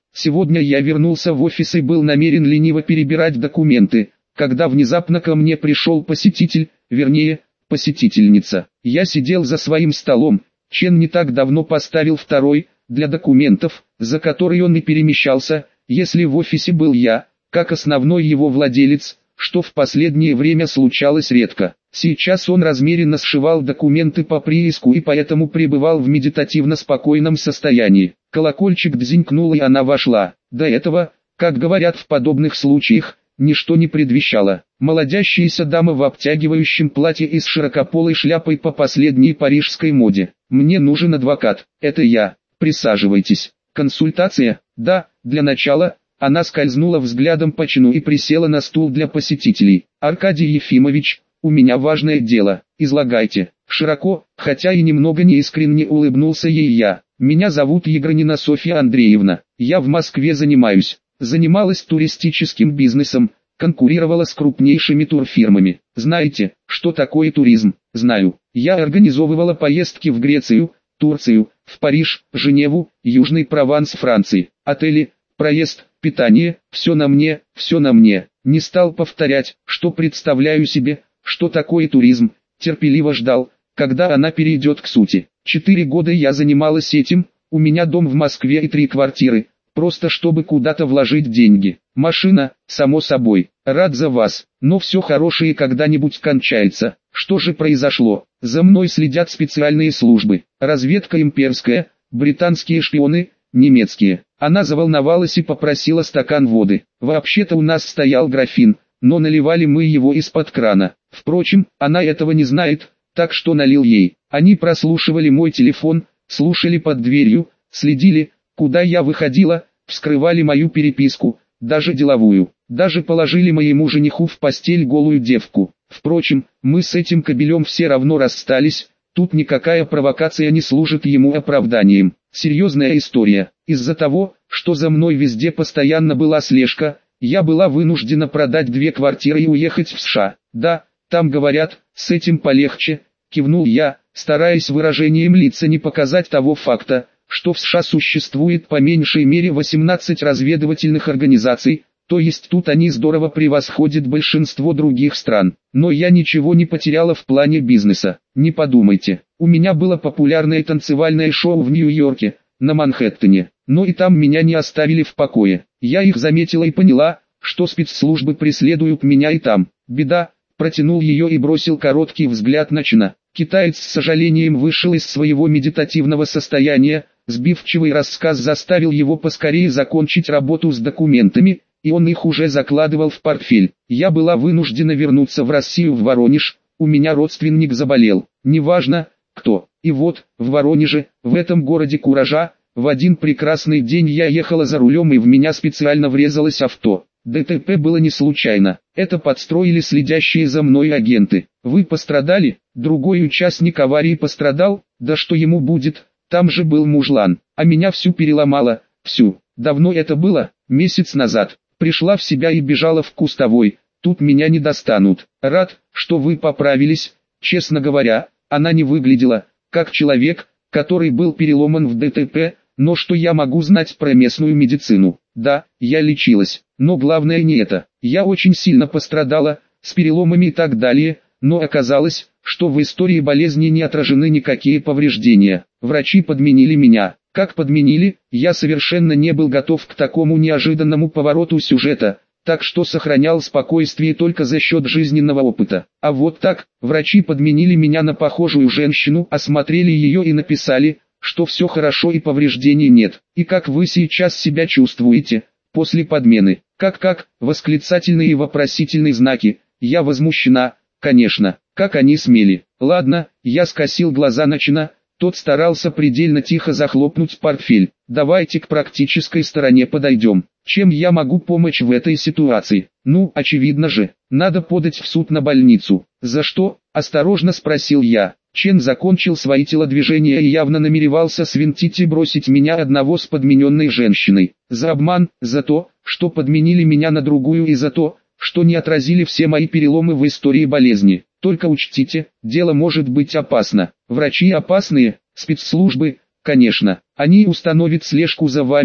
Сегодня я вернулся в офис и был намерен лениво перебирать документы, когда внезапно ко мне пришел посетитель, вернее, посетительница. Я сидел за своим столом, Чен не так давно поставил второй, для документов, за который он и перемещался, если в офисе был я, как основной его владелец, что в последнее время случалось редко. Сейчас он размеренно сшивал документы по прииску и поэтому пребывал в медитативно спокойном состоянии. Колокольчик дзинькнул и она вошла. До этого, как говорят в подобных случаях, ничто не предвещало. Молодящаяся дама в обтягивающем платье и с широкополой шляпой по последней парижской моде. «Мне нужен адвокат, это я, присаживайтесь». «Консультация?» «Да, для начала». Она скользнула взглядом по чину и присела на стул для посетителей. «Аркадий Ефимович, у меня важное дело, излагайте». Широко, хотя и немного неискренне улыбнулся ей я. «Меня зовут Егранина Софья Андреевна, я в Москве занималась туристическим бизнесом, конкурировала с крупнейшими турфирмами. Знаете, что такое туризм?» «Знаю. Я организовывала поездки в Грецию, Турцию, в Париж, Женеву, Южный Прованс Франции. Отели, проезд, питание, все на мне, все на мне». Не стал повторять, что представляю себе, что такое туризм, терпеливо ждал, когда она перейдет к сути. 4 года я занималась этим, у меня дом в Москве и 3 квартиры, просто чтобы куда-то вложить деньги. Машина, само собой. Рад за вас, но все хорошее когда-нибудь кончается. Что же произошло? За мной следят специальные службы, разведка имперская, британские шпионы, немецкие. Она заволновалась и попросила стакан воды. Вообще-то у нас стоял графин, но наливали мы его из-под крана. Впрочем, она этого не знает, так что налил ей. Они прослушивали мой телефон, слушали под дверью, следили, куда я выходила, вскрывали мою переписку, даже деловую. Даже положили моему жениху в постель голую девку. Впрочем, мы с этим кобелем все равно расстались, тут никакая провокация не служит ему оправданием. Серьезная история. Из-за того, что за мной везде постоянно была слежка, я была вынуждена продать 2 квартиры и уехать в США. Да, там говорят, с этим полегче, кивнул я, стараясь выражением лица не показать того факта, что в США существует по меньшей мере 18 разведывательных организаций, то есть тут они здорово превосходят большинство других стран. Но я ничего не потеряла в плане бизнеса. Не подумайте, у меня было популярное танцевальное шоу в Нью-Йорке, на Манхэттене, но и там меня не оставили в покое. Я их заметила и поняла, что спецслужбы преследуют меня и там. Беда, протянул ее и бросил короткий взгляд на Чена. Китаец с сожалением вышел из своего медитативного состояния, сбивчивый рассказ заставил его поскорее закончить работу с документами, и он их уже закладывал в портфель. Я была вынуждена вернуться в Россию, в Воронеж, у меня родственник заболел, неважно, кто. И вот, в Воронеже, в этом городе куража, в один прекрасный день я ехала за рулем и в меня специально врезалось авто. ДТП было не случайно, это подстроили следящие за мной агенты. Вы пострадали? Другой участник аварии пострадал? Да что ему будет, там же был мужлан, а меня всю переломало, всю. Давно это было? Месяц назад. Пришла в себя и бежала в Кустовой, тут меня не достанут. Рад, что вы поправились. Честно говоря, она не выглядела как человек, который был переломан в ДТП, но что я могу знать про местную медицину? Да, я лечилась, но главное не это. Я очень сильно пострадала, с переломами и так далее, но оказалось, что в истории болезни не отражены никакие повреждения. Врачи подменили меня. Как подменили, я совершенно не был готов к такому неожиданному повороту сюжета, так что сохранял спокойствие только за счет жизненного опыта. А вот так, врачи подменили меня на похожую женщину, осмотрели ее и написали, что все хорошо и повреждений нет. И как вы сейчас себя чувствуете, после подмены? Как, восклицательные и вопросительные знаки, я возмущена, конечно, как они смели. Ладно, я скосил глаза на Чена. Тот старался предельно тихо захлопнуть портфель. Давайте к практической стороне подойдем. Чем я могу помочь в этой ситуации? Ну, очевидно же, надо подать в суд на больницу. За что? Осторожно спросил я. Чен закончил свои телодвижения и явно намеревался свинтить и бросить меня одного с подмененной женщиной. За обман, за то, что подменили меня на другую и за то, что не отразили все мои переломы в истории болезни. Только учтите, дело может быть опасно. Врачи опасные, спецслужбы, конечно. Они установят слежку за вами,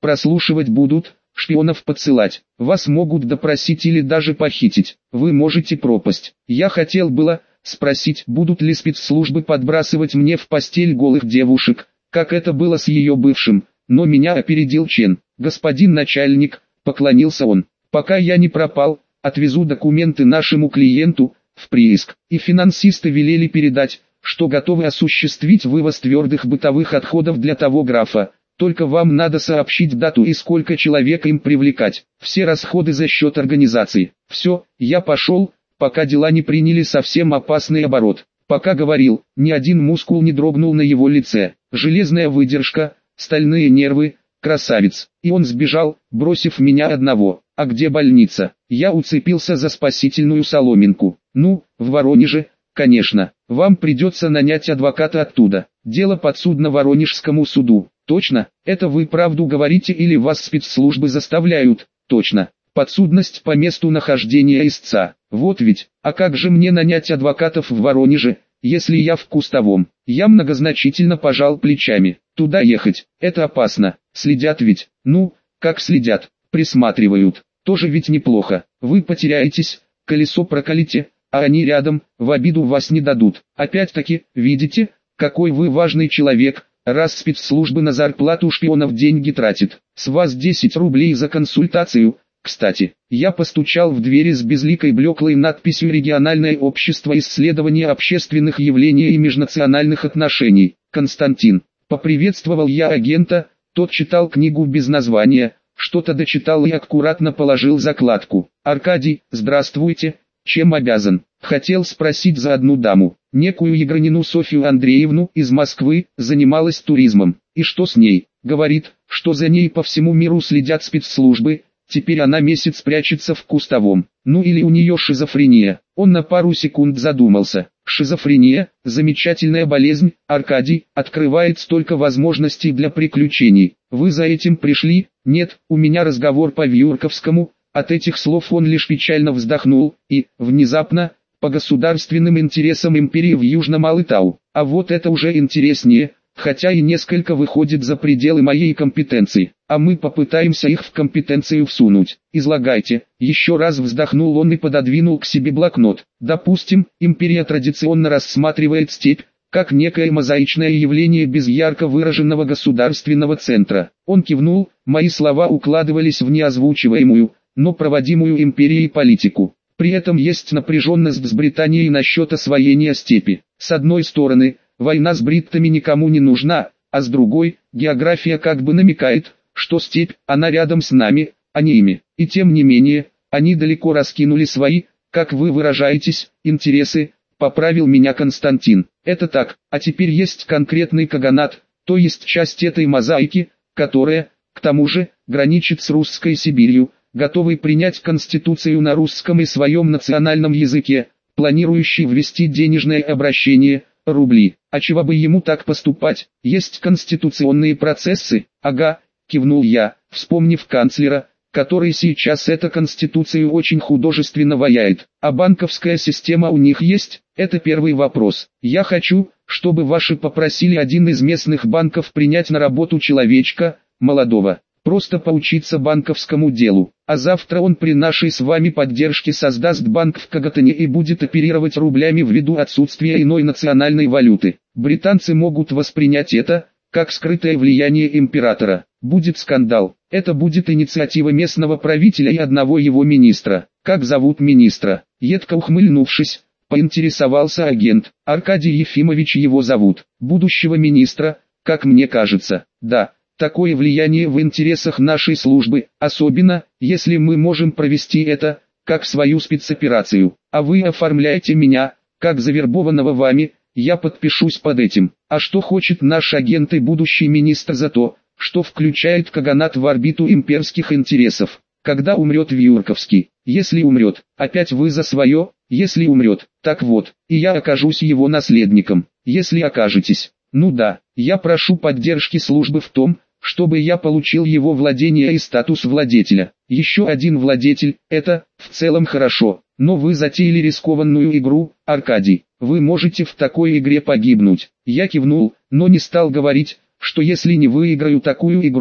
прослушивать будут, шпионов подсылать, вас могут допросить или даже похитить, вы можете пропасть. Я хотел было спросить, будут ли спецслужбы подбрасывать мне в постель голых девушек, как это было с ее бывшим, но меня опередил Чен. Господин начальник, поклонился он, пока я не пропал, отвезу документы нашему клиенту в прииск, и финансисты велели передать, что готовы осуществить вывоз твердых бытовых отходов для того графа. Только вам надо сообщить дату и сколько человек им привлекать. Все расходы за счет организации. Все, я пошел, пока дела не приняли совсем опасный оборот. Пока говорил, ни один мускул не дрогнул на его лице. Железная выдержка, стальные нервы, красавец. И он сбежал, бросив меня одного. А где больница? Я уцепился за спасительную соломинку. Ну, в Воронеже, конечно. Вам придется нанять адвоката оттуда. Дело подсудно Воронежскому суду. Точно? Это вы правду говорите или вас спецслужбы заставляют? Точно. Подсудность по месту нахождения истца. Вот ведь, а как же мне нанять адвокатов в Воронеже, если я в Кустовом? Я многозначительно пожал плечами. Туда ехать, это опасно. Следят ведь. Ну, как следят? Присматривают. Тоже ведь неплохо. Вы потеряетесь, колесо проколите, а они рядом, в обиду вас не дадут. Опять-таки, видите, какой вы важный человек, раз спецслужбы на зарплату шпионов деньги тратят. С вас 10 рублей за консультацию. Кстати, я постучал в двери с безликой блеклой надписью «Региональное общество исследования общественных явлений и межнациональных отношений». Константин. Поприветствовал я агента, тот читал книгу без названия, что-то дочитал и аккуратно положил закладку. «Аркадий, здравствуйте, чем обязан?» Хотел спросить за одну даму, некую Егранину Софью Андреевну из Москвы, занималась туризмом. И что с ней? Говорит, что за ней по всему миру следят спецслужбы, теперь она месяц прячется в Кустовом. Ну или у нее шизофрения. Он на пару секунд задумался. Шизофрения – замечательная болезнь, Аркадий, открывает столько возможностей для приключений. Вы за этим пришли? Нет, у меня разговор по Вьюрковскому. От этих слов он лишь печально вздохнул, и, внезапно, по государственным интересам империи в Южном Алытау. А вот это уже интереснее, хотя и несколько выходит за пределы моей компетенции. А мы попытаемся их в компетенцию всунуть. Излагайте. Еще раз вздохнул он и пододвинул к себе блокнот. Допустим, империя традиционно рассматривает степь как некое мозаичное явление без ярко выраженного государственного центра. Он кивнул, мои слова укладывались в неозвучиваемую, но проводимую империей политику. При этом есть напряженность с Британией насчет освоения степи. С одной стороны, война с бриттами никому не нужна, а с другой, география как бы намекает, что степь, она рядом с нами, а не ими. И тем не менее, они далеко раскинули свои, как вы выражаетесь, интересы, поправил меня Константин. Это так, а теперь есть конкретный каганат, то есть часть этой мозаики, которая, к тому же, граничит с русской Сибирью, готовый принять конституцию на русском и своем национальном языке, планирующий ввести денежное обращение, рубли. А чего бы ему так поступать? Есть конституционные процессы? Ага, кивнул я, вспомнив канцлера, который сейчас эту конституцию очень художественно ваяет. А банковская система у них есть? Это первый вопрос. Я хочу, чтобы ваши попросили один из местных банков принять на работу человечка, молодого. Просто поучиться банковскому делу, а завтра он при нашей с вами поддержке создаст банк в Кагатане и будет оперировать рублями ввиду отсутствия иной национальной валюты. Британцы могут воспринять это, как скрытое влияние императора. Будет скандал. Это будет инициатива местного правителя и одного его министра. Как зовут министра? Едко ухмыльнувшись, поинтересовался агент. Аркадий Ефимович его зовут. Будущего министра, как мне кажется. Да. Такое влияние в интересах нашей службы, особенно, если мы можем провести это, как свою спецоперацию. А вы оформляете меня, как завербованного вами, я подпишусь под этим. А что хочет наш агент и будущий министр за то, что включает каганат в орбиту имперских интересов? Когда умрет Вьюрковский? Если умрет, опять вы за свое, если умрет, так вот, и я окажусь его наследником. Если окажетесь, ну да, я прошу поддержки службы в том, чтобы я получил его владение и статус владетеля. Еще один владетель, это, в целом хорошо, но вы затеяли рискованную игру, Аркадий, вы можете в такой игре погибнуть. Я кивнул, но не стал говорить, что если не выиграю такую игру,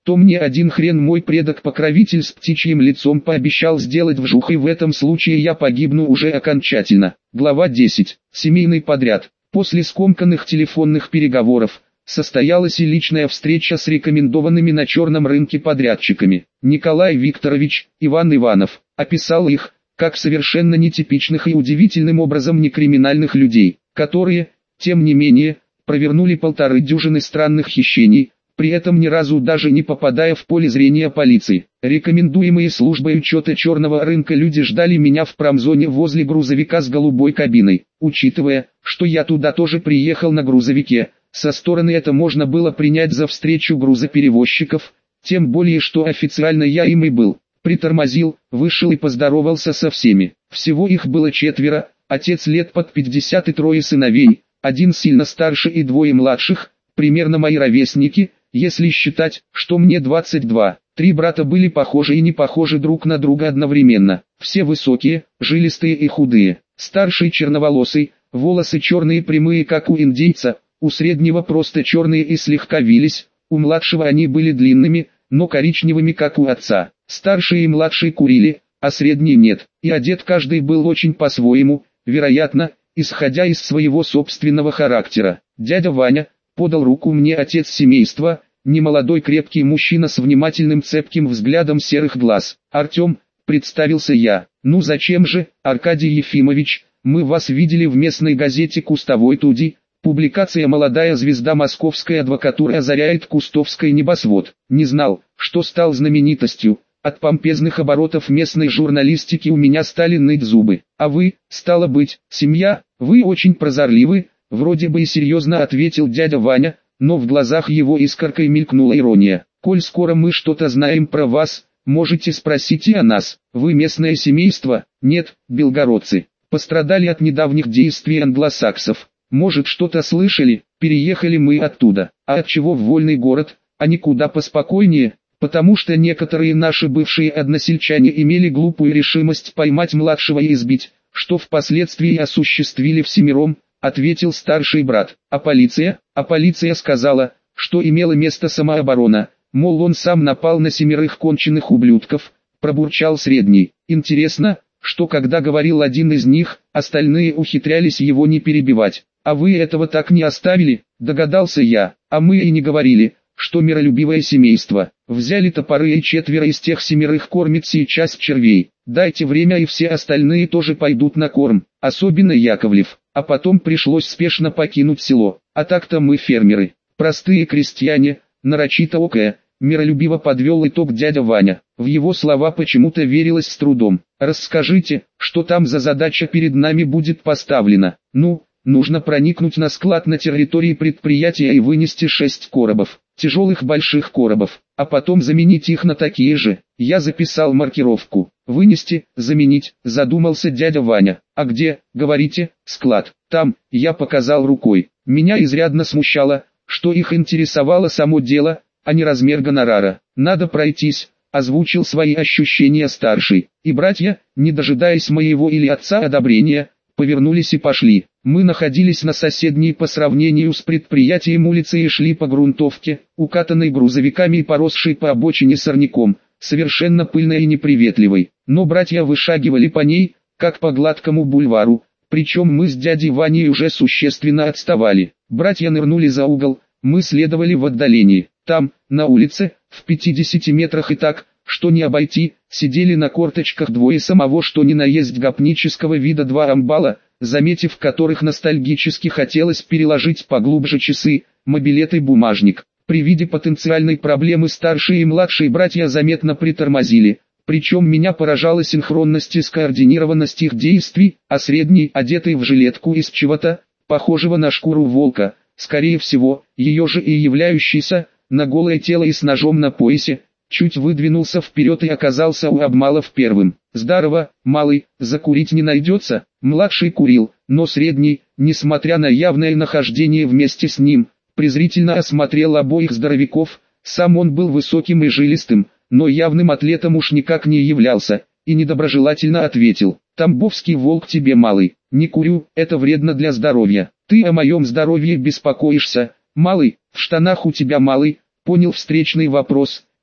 то мне один хрен мой предок-покровитель с птичьим лицом пообещал сделать вжух, и в этом случае я погибну уже окончательно. Глава 10. Семейный подряд. После скомканных телефонных переговоров состоялась и личная встреча с рекомендованными на черном рынке подрядчиками. Николай Викторович, Иван Иванов, описал их как совершенно нетипичных и удивительным образом некриминальных людей, которые, тем не менее, провернули 1,5 дюжины странных хищений, при этом ни разу даже не попадая в поле зрения полиции. Рекомендуемые службой учета черного рынка люди ждали меня в промзоне возле грузовика с голубой кабиной. Учитывая, что я туда тоже приехал на грузовике, со стороны это можно было принять за встречу грузоперевозчиков, тем более что официально я им и был. Притормозил, вышел и поздоровался со всеми. Всего их было 4, отец лет под 50 и 3 сыновей, один сильно старше и 2 младших, примерно мои ровесники, если считать, что мне 22. 3 брата были похожи и не похожи друг на друга одновременно. Все высокие, жилистые и худые. Старший черноволосый, волосы черные прямые как у индейца, у среднего просто черные и слегка вились, у младшего они были длинными, но коричневыми как у отца. Старший и младший курили, а средний нет, и одет каждый был очень по-своему, вероятно, исходя из своего собственного характера. Дядя Ваня, подал руку мне отец семейства, немолодой крепкий мужчина с внимательным цепким взглядом серых глаз. Артем, представился я. Ну зачем же, Аркадий Ефимович, мы вас видели в местной газете «Кустовой Туди». Публикация «Молодая звезда московской адвокатуры озаряет кустовский небосвод». Не знал, что стал знаменитостью. От помпезных оборотов местной журналистики у меня стали ныть зубы. А вы, стало быть, семья, вы очень прозорливы, вроде бы и серьезно ответил дядя Ваня, но в глазах его искоркой мелькнула ирония. Коль скоро мы что-то знаем про вас, можете спросить и о нас. Вы местное семейство? Нет, белгородцы. Пострадали от недавних действий англосаксов. Может, что-то слышали? Переехали мы оттуда. А от чего в вольный город, а не куда поспокойнее? Потому что некоторые наши бывшие односельчане имели глупую решимость поймать младшего и избить, что впоследствии осуществили всемиром, ответил старший брат. А полиция? А полиция сказала, что имела место самооборона, мол он сам напал на 7 конченых ублюдков, пробурчал средний. Интересно, что когда говорил один из них, остальные ухитрялись его не перебивать. А вы этого так не оставили, догадался я, а мы и не говорили, что миролюбивое семейство. Взяли топоры и 4 из тех 7 кормит сейчас червей. Дайте время и все остальные тоже пойдут на корм, особенно Яковлев. А потом пришлось спешно покинуть село. А так-то мы фермеры, простые крестьяне, нарочито окая, миролюбиво подвел итог дядя Ваня. В его слова почему-то верилось с трудом. Расскажите, что там за задача перед нами будет поставлена. Ну, нужно проникнуть на склад на территории предприятия и вынести 6 коробов, тяжелых больших коробов, а потом заменить их на такие же. Я записал маркировку. Вынести, заменить, задумался дядя Ваня. А где, говорите, склад? Там, я показал рукой. Меня изрядно смущало, что их интересовало само дело, а не размер гонорара. Надо пройтись, озвучил свои ощущения старший. И братья, не дожидаясь моего или отца одобрения, повернулись и пошли. Мы находились на соседней по сравнению с предприятием улице и шли по грунтовке, укатанной грузовиками и поросшей по обочине сорняком, совершенно пыльной и неприветливой. Но братья вышагивали по ней, как по гладкому бульвару, причем мы с дядей Ваней уже существенно отставали. Братья нырнули за угол, мы следовали в отдалении. Там, на улице, в 50 метрах и так, что не обойти, сидели на корточках 2 самого что ни на есть гопнического вида 2 амбала, заметив которых ностальгически хотелось переложить поглубже часы, мобилет и бумажник. При виде потенциальной проблемы старшие и младшие братья заметно притормозили, причем меня поражала синхронность и скоординированность их действий, а средний, одетый в жилетку из чего-то, похожего на шкуру волка, скорее всего, ее же и являющийся, на голое тело и с ножом на поясе, чуть выдвинулся вперед и оказался у обмалов первым. «Здорово, малый, закурить не найдется?» Младший курил, но средний, несмотря на явное нахождение вместе с ним, презрительно осмотрел обоих здоровяков. Сам он был высоким и жилистым, но явным атлетом уж никак не являлся, и недоброжелательно ответил: «Тамбовский волк тебе, малый, не курю, это вредно для здоровья. Ты о моем здоровье беспокоишься, малый, в штанах у тебя, малый?» Понял встречный вопрос,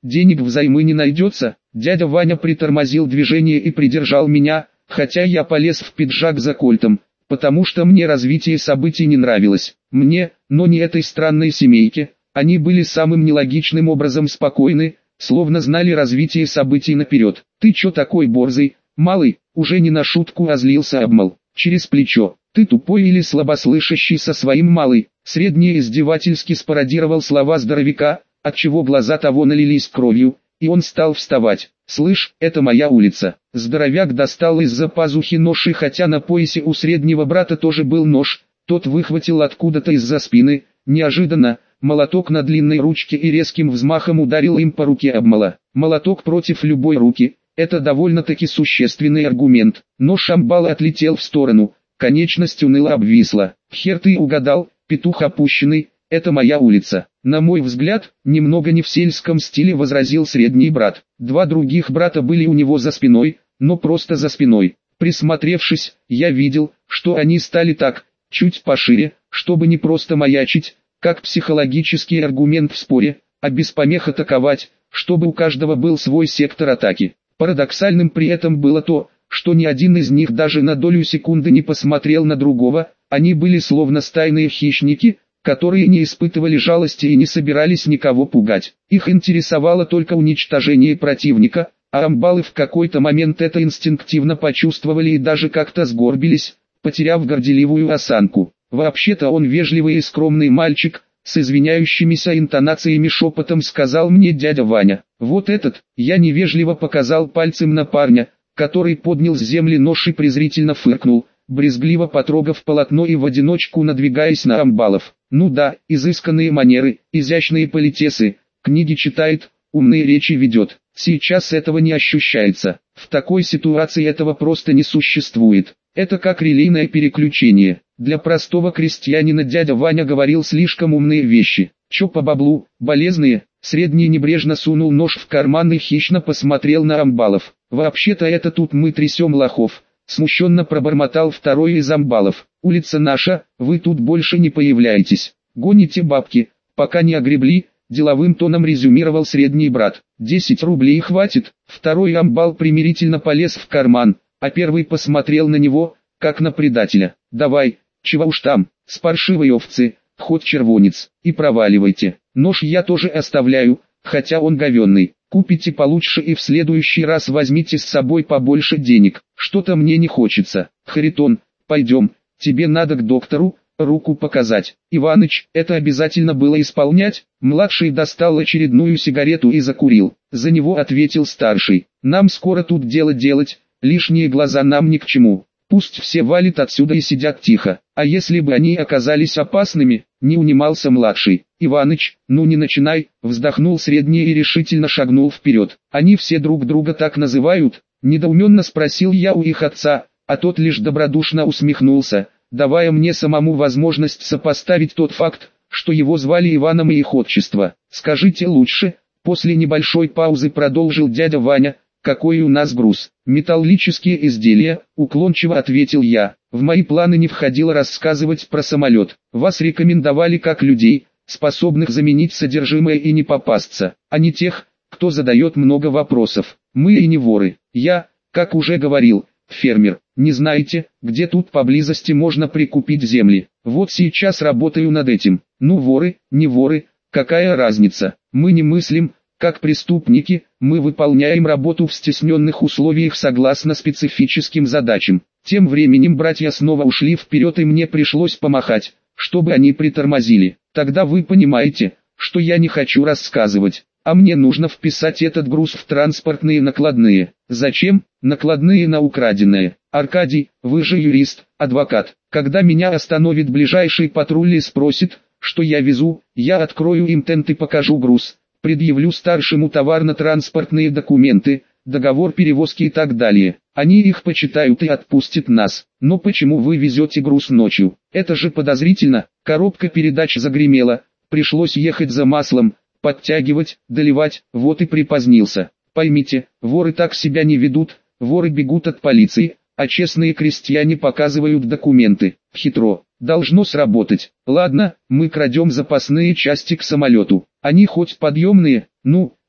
денег взаймы не найдется. Дядя Ваня притормозил движение и придержал меня, хотя я полез в пиджак за кольтом, потому что мне развитие событий не нравилось. Мне, но не этой странной семейке. Они были самым нелогичным образом спокойны, словно знали развитие событий наперед. «Ты чё такой борзый, малый?» Уже не на шутку озлился Амбал. Через плечо. «Ты тупой или слабослышащий со своим малый?» Средний издевательски спародировал слова здоровяка, отчего глаза того налились кровью, и он стал вставать. «Слышь, это моя улица». Здоровяк достал из-за пазухи нож, и хотя на поясе у среднего брата тоже был нож, тот выхватил откуда-то из-за спины, неожиданно, молоток на длинной ручке и резким взмахом ударил им по руке Амбала. Молоток против любой руки – это довольно-таки существенный аргумент. Нож Амбала отлетел в сторону, конечность уныло обвисла. «Хер ты угадал, петух опущенный, это моя улица». «На мой взгляд, немного не в сельском стиле», — возразил средний брат. Два других брата были у него за спиной, но просто за спиной. Присмотревшись, я видел, что они стали так, чуть пошире, чтобы не просто маячить, как психологический аргумент в споре, а без помех атаковать, чтобы у каждого был свой сектор атаки. Парадоксальным при этом было то, что ни один из них даже на долю секунды не посмотрел на другого, они были словно стайные хищники, которые не испытывали жалости и не собирались никого пугать. Их интересовало только уничтожение противника, а амбалы в какой-то момент это инстинктивно почувствовали и даже как-то сгорбились, потеряв горделивую осанку. «Вообще-то он вежливый и скромный мальчик», — с извиняющимися интонациями шепотом сказал мне дядя Ваня. «Вот этот», — я невежливо показал пальцем на парня, который поднял с земли нож и презрительно фыркнул, брезгливо потрогав полотно и в одиночку надвигаясь на амбалов. «Ну да, изысканные манеры, изящные политесы, книги читает, умные речи ведет. Сейчас этого не ощущается. В такой ситуации этого просто не существует. Это как релейное переключение. Для простого крестьянина дядя Ваня говорил слишком умные вещи. Чё по баблу, болезные?» Средний небрежно сунул нож в карман и хищно посмотрел на амбалов. «Вообще-то это тут мы трясем лохов», — смущенно пробормотал второй из амбалов. «Улица наша, вы тут больше не появляетесь. Гоните бабки, пока не огребли», — деловым тоном резюмировал средний брат. 10 рублей хватит». Второй амбал примирительно полез в карман, а первый посмотрел на него, как на предателя. «Давай, чего уж там, с паршивой овцы, хоть червонец, и проваливайте. Нож я тоже оставляю, хотя он говенный. Купите получше и в следующий раз возьмите с собой побольше денег. Что-то мне не хочется. Харитон, пойдем, тебе надо к доктору, руку показать». «Иваныч, это обязательно было исполнять?» Младший достал очередную сигарету и закурил. За него ответил старший. «Нам скоро тут дело делать, лишние глаза нам ни к чему. Пусть все валят отсюда и сидят тихо. А если бы они оказались опасными?» Не унимался младший. «Иваныч, ну не начинай», вздохнул средний и решительно шагнул вперед. «Они все друг друга так называют?» Недоуменно спросил я у их отца, а тот лишь добродушно усмехнулся, давая мне самому возможность сопоставить тот факт, что его звали Иваном и их отчество. «Скажите лучше», после небольшой паузы продолжил дядя Ваня, «какой у нас груз?» «Металлические изделия», уклончиво ответил я. «В мои планы не входило рассказывать про самолет. Вас рекомендовали как людей, способных заменить содержимое и не попасться, а не тех, кто задает много вопросов. Мы и не воры. Я, как уже говорил, фермер. Не знаете, где тут поблизости можно прикупить земли? Вот сейчас работаю над этим. Ну воры, не воры, какая разница? Мы не мыслим как преступники, мы выполняем работу в стесненных условиях согласно специфическим задачам». Тем временем братья снова ушли вперед и мне пришлось помахать, чтобы они притормозили. «Тогда вы понимаете, что я не хочу рассказывать, а мне нужно вписать этот груз в транспортные накладные». «Зачем?» «Накладные на украденное». «Аркадий, вы же юрист, адвокат. Когда меня остановит ближайший патруль и спросит, что я везу, я открою им тент и покажу груз, предъявлю старшему товарно-транспортные документы, договор перевозки и так далее. Они их почитают и отпустят нас. Но почему вы везете груз ночью? Это же подозрительно». Коробка передач загремела, пришлось ехать за маслом, подтягивать, доливать, вот и припозднился. Поймите, воры так себя не ведут, воры бегут от полиции, а честные крестьяне показывают документы. Хитро. Должно сработать. Ладно, мы крадем запасные части к самолету. Они хоть подъемные, ну,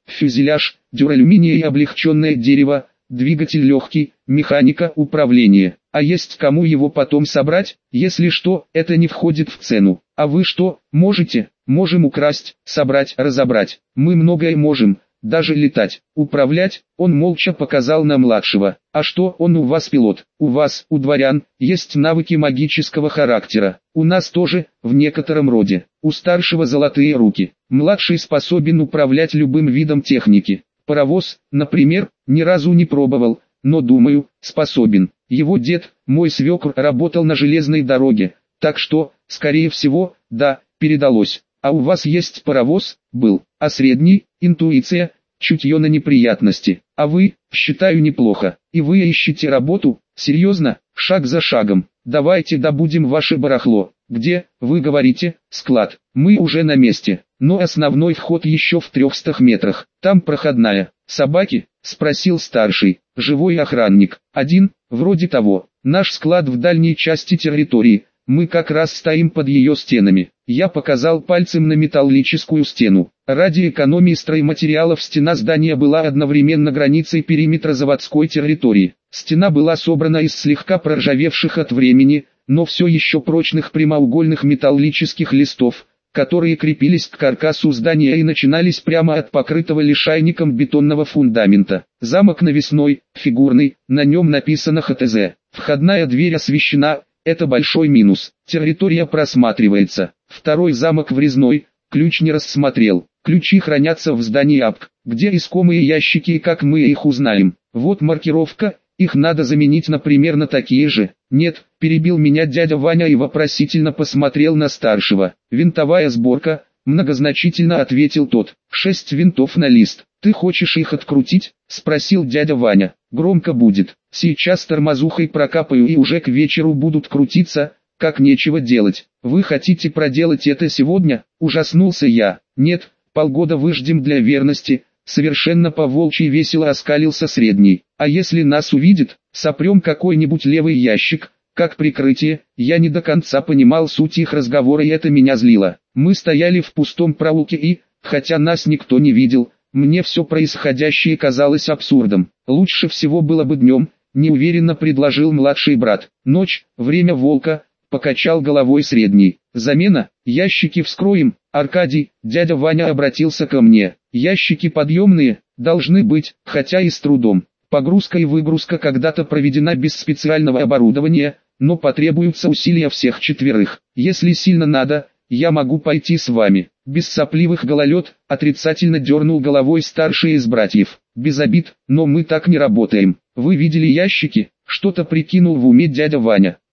фюзеляж, дюралюминия и облегченное дерево, двигатель легкий, механика, управление. А есть кому его потом собрать? Если что, это не входит в цену. А вы что, можете? Можем украсть, собрать, разобрать. Мы многое можем, даже летать. Управлять, он молча показал на младшего. А что, он у вас пилот? У вас, у дворян, есть навыки магического характера. У нас тоже, в некотором роде. У старшего золотые руки. Младший способен управлять любым видом техники. Паровоз, например, ни разу не пробовал, но думаю, способен. Его дед, мой свекр, работал на железной дороге, так что, скорее всего, да, передалось. А у вас есть паровоз? Был. А средний? Интуиция, чутье на неприятности. А вы, считаю, неплохо. И вы ищете работу? Серьезно? Шаг за шагом. Давайте добудем ваше барахло. Где, вы говорите, склад? Мы уже на месте. Но основной вход еще в 300 метрах. Там проходная. Собаки? Спросил старший. Живой охранник. Один? Вроде того. Наш склад в дальней части территории. Мы как раз стоим под ее стенами. Я показал пальцем на металлическую стену. Ради экономии стройматериалов стена здания была одновременно границей периметра заводской территории. Стена была собрана из слегка проржавевших от времени, но все еще прочных прямоугольных металлических листов, которые крепились к каркасу здания и начинались прямо от покрытого лишайником бетонного фундамента. Замок навесной, фигурный, на нем написано ХТЗ. Входная дверь освещена, это большой минус. Территория просматривается. Второй замок врезной, ключ не рассмотрел. Ключи хранятся в здании АПК, где искомые ящики и как мы их узнаем. Вот маркировка, их надо заменить, например, на такие же. Нет, перебил меня дядя Ваня и вопросительно посмотрел на старшего. Винтовая сборка, многозначительно ответил тот. 6 винтов на лист. Ты хочешь их открутить? Спросил дядя Ваня. Громко будет. Сейчас тормозухой прокапаю и уже к вечеру будут крутиться, как нечего делать. Вы хотите проделать это сегодня? Ужаснулся я. Нет, полгода выждем для верности. Совершенно по-волчьи весело оскалился средний. А если нас увидят, сопрем какой-нибудь левый ящик, как прикрытие. Я не до конца понимал суть их разговора и это меня злило. Мы стояли в пустом проулке и, хотя нас никто не видел, мне все происходящее казалось абсурдом. Лучше всего было бы днем, неуверенно предложил младший брат. Ночь, время волка, покачал головой средний. Замена, ящики вскроем. Аркадий, дядя Ваня обратился ко мне. Ящики подъемные, должны быть, хотя и с трудом. Погрузка и выгрузка когда-то проведена без специального оборудования, но потребуются усилия всех четверых. Если сильно надо, я могу пойти с вами. Без сопливых гололед, отрицательно дернул головой старший из братьев. Без обид, но мы так не работаем. Вы видели ящики? Что-то прикинул в уме дядя Ваня.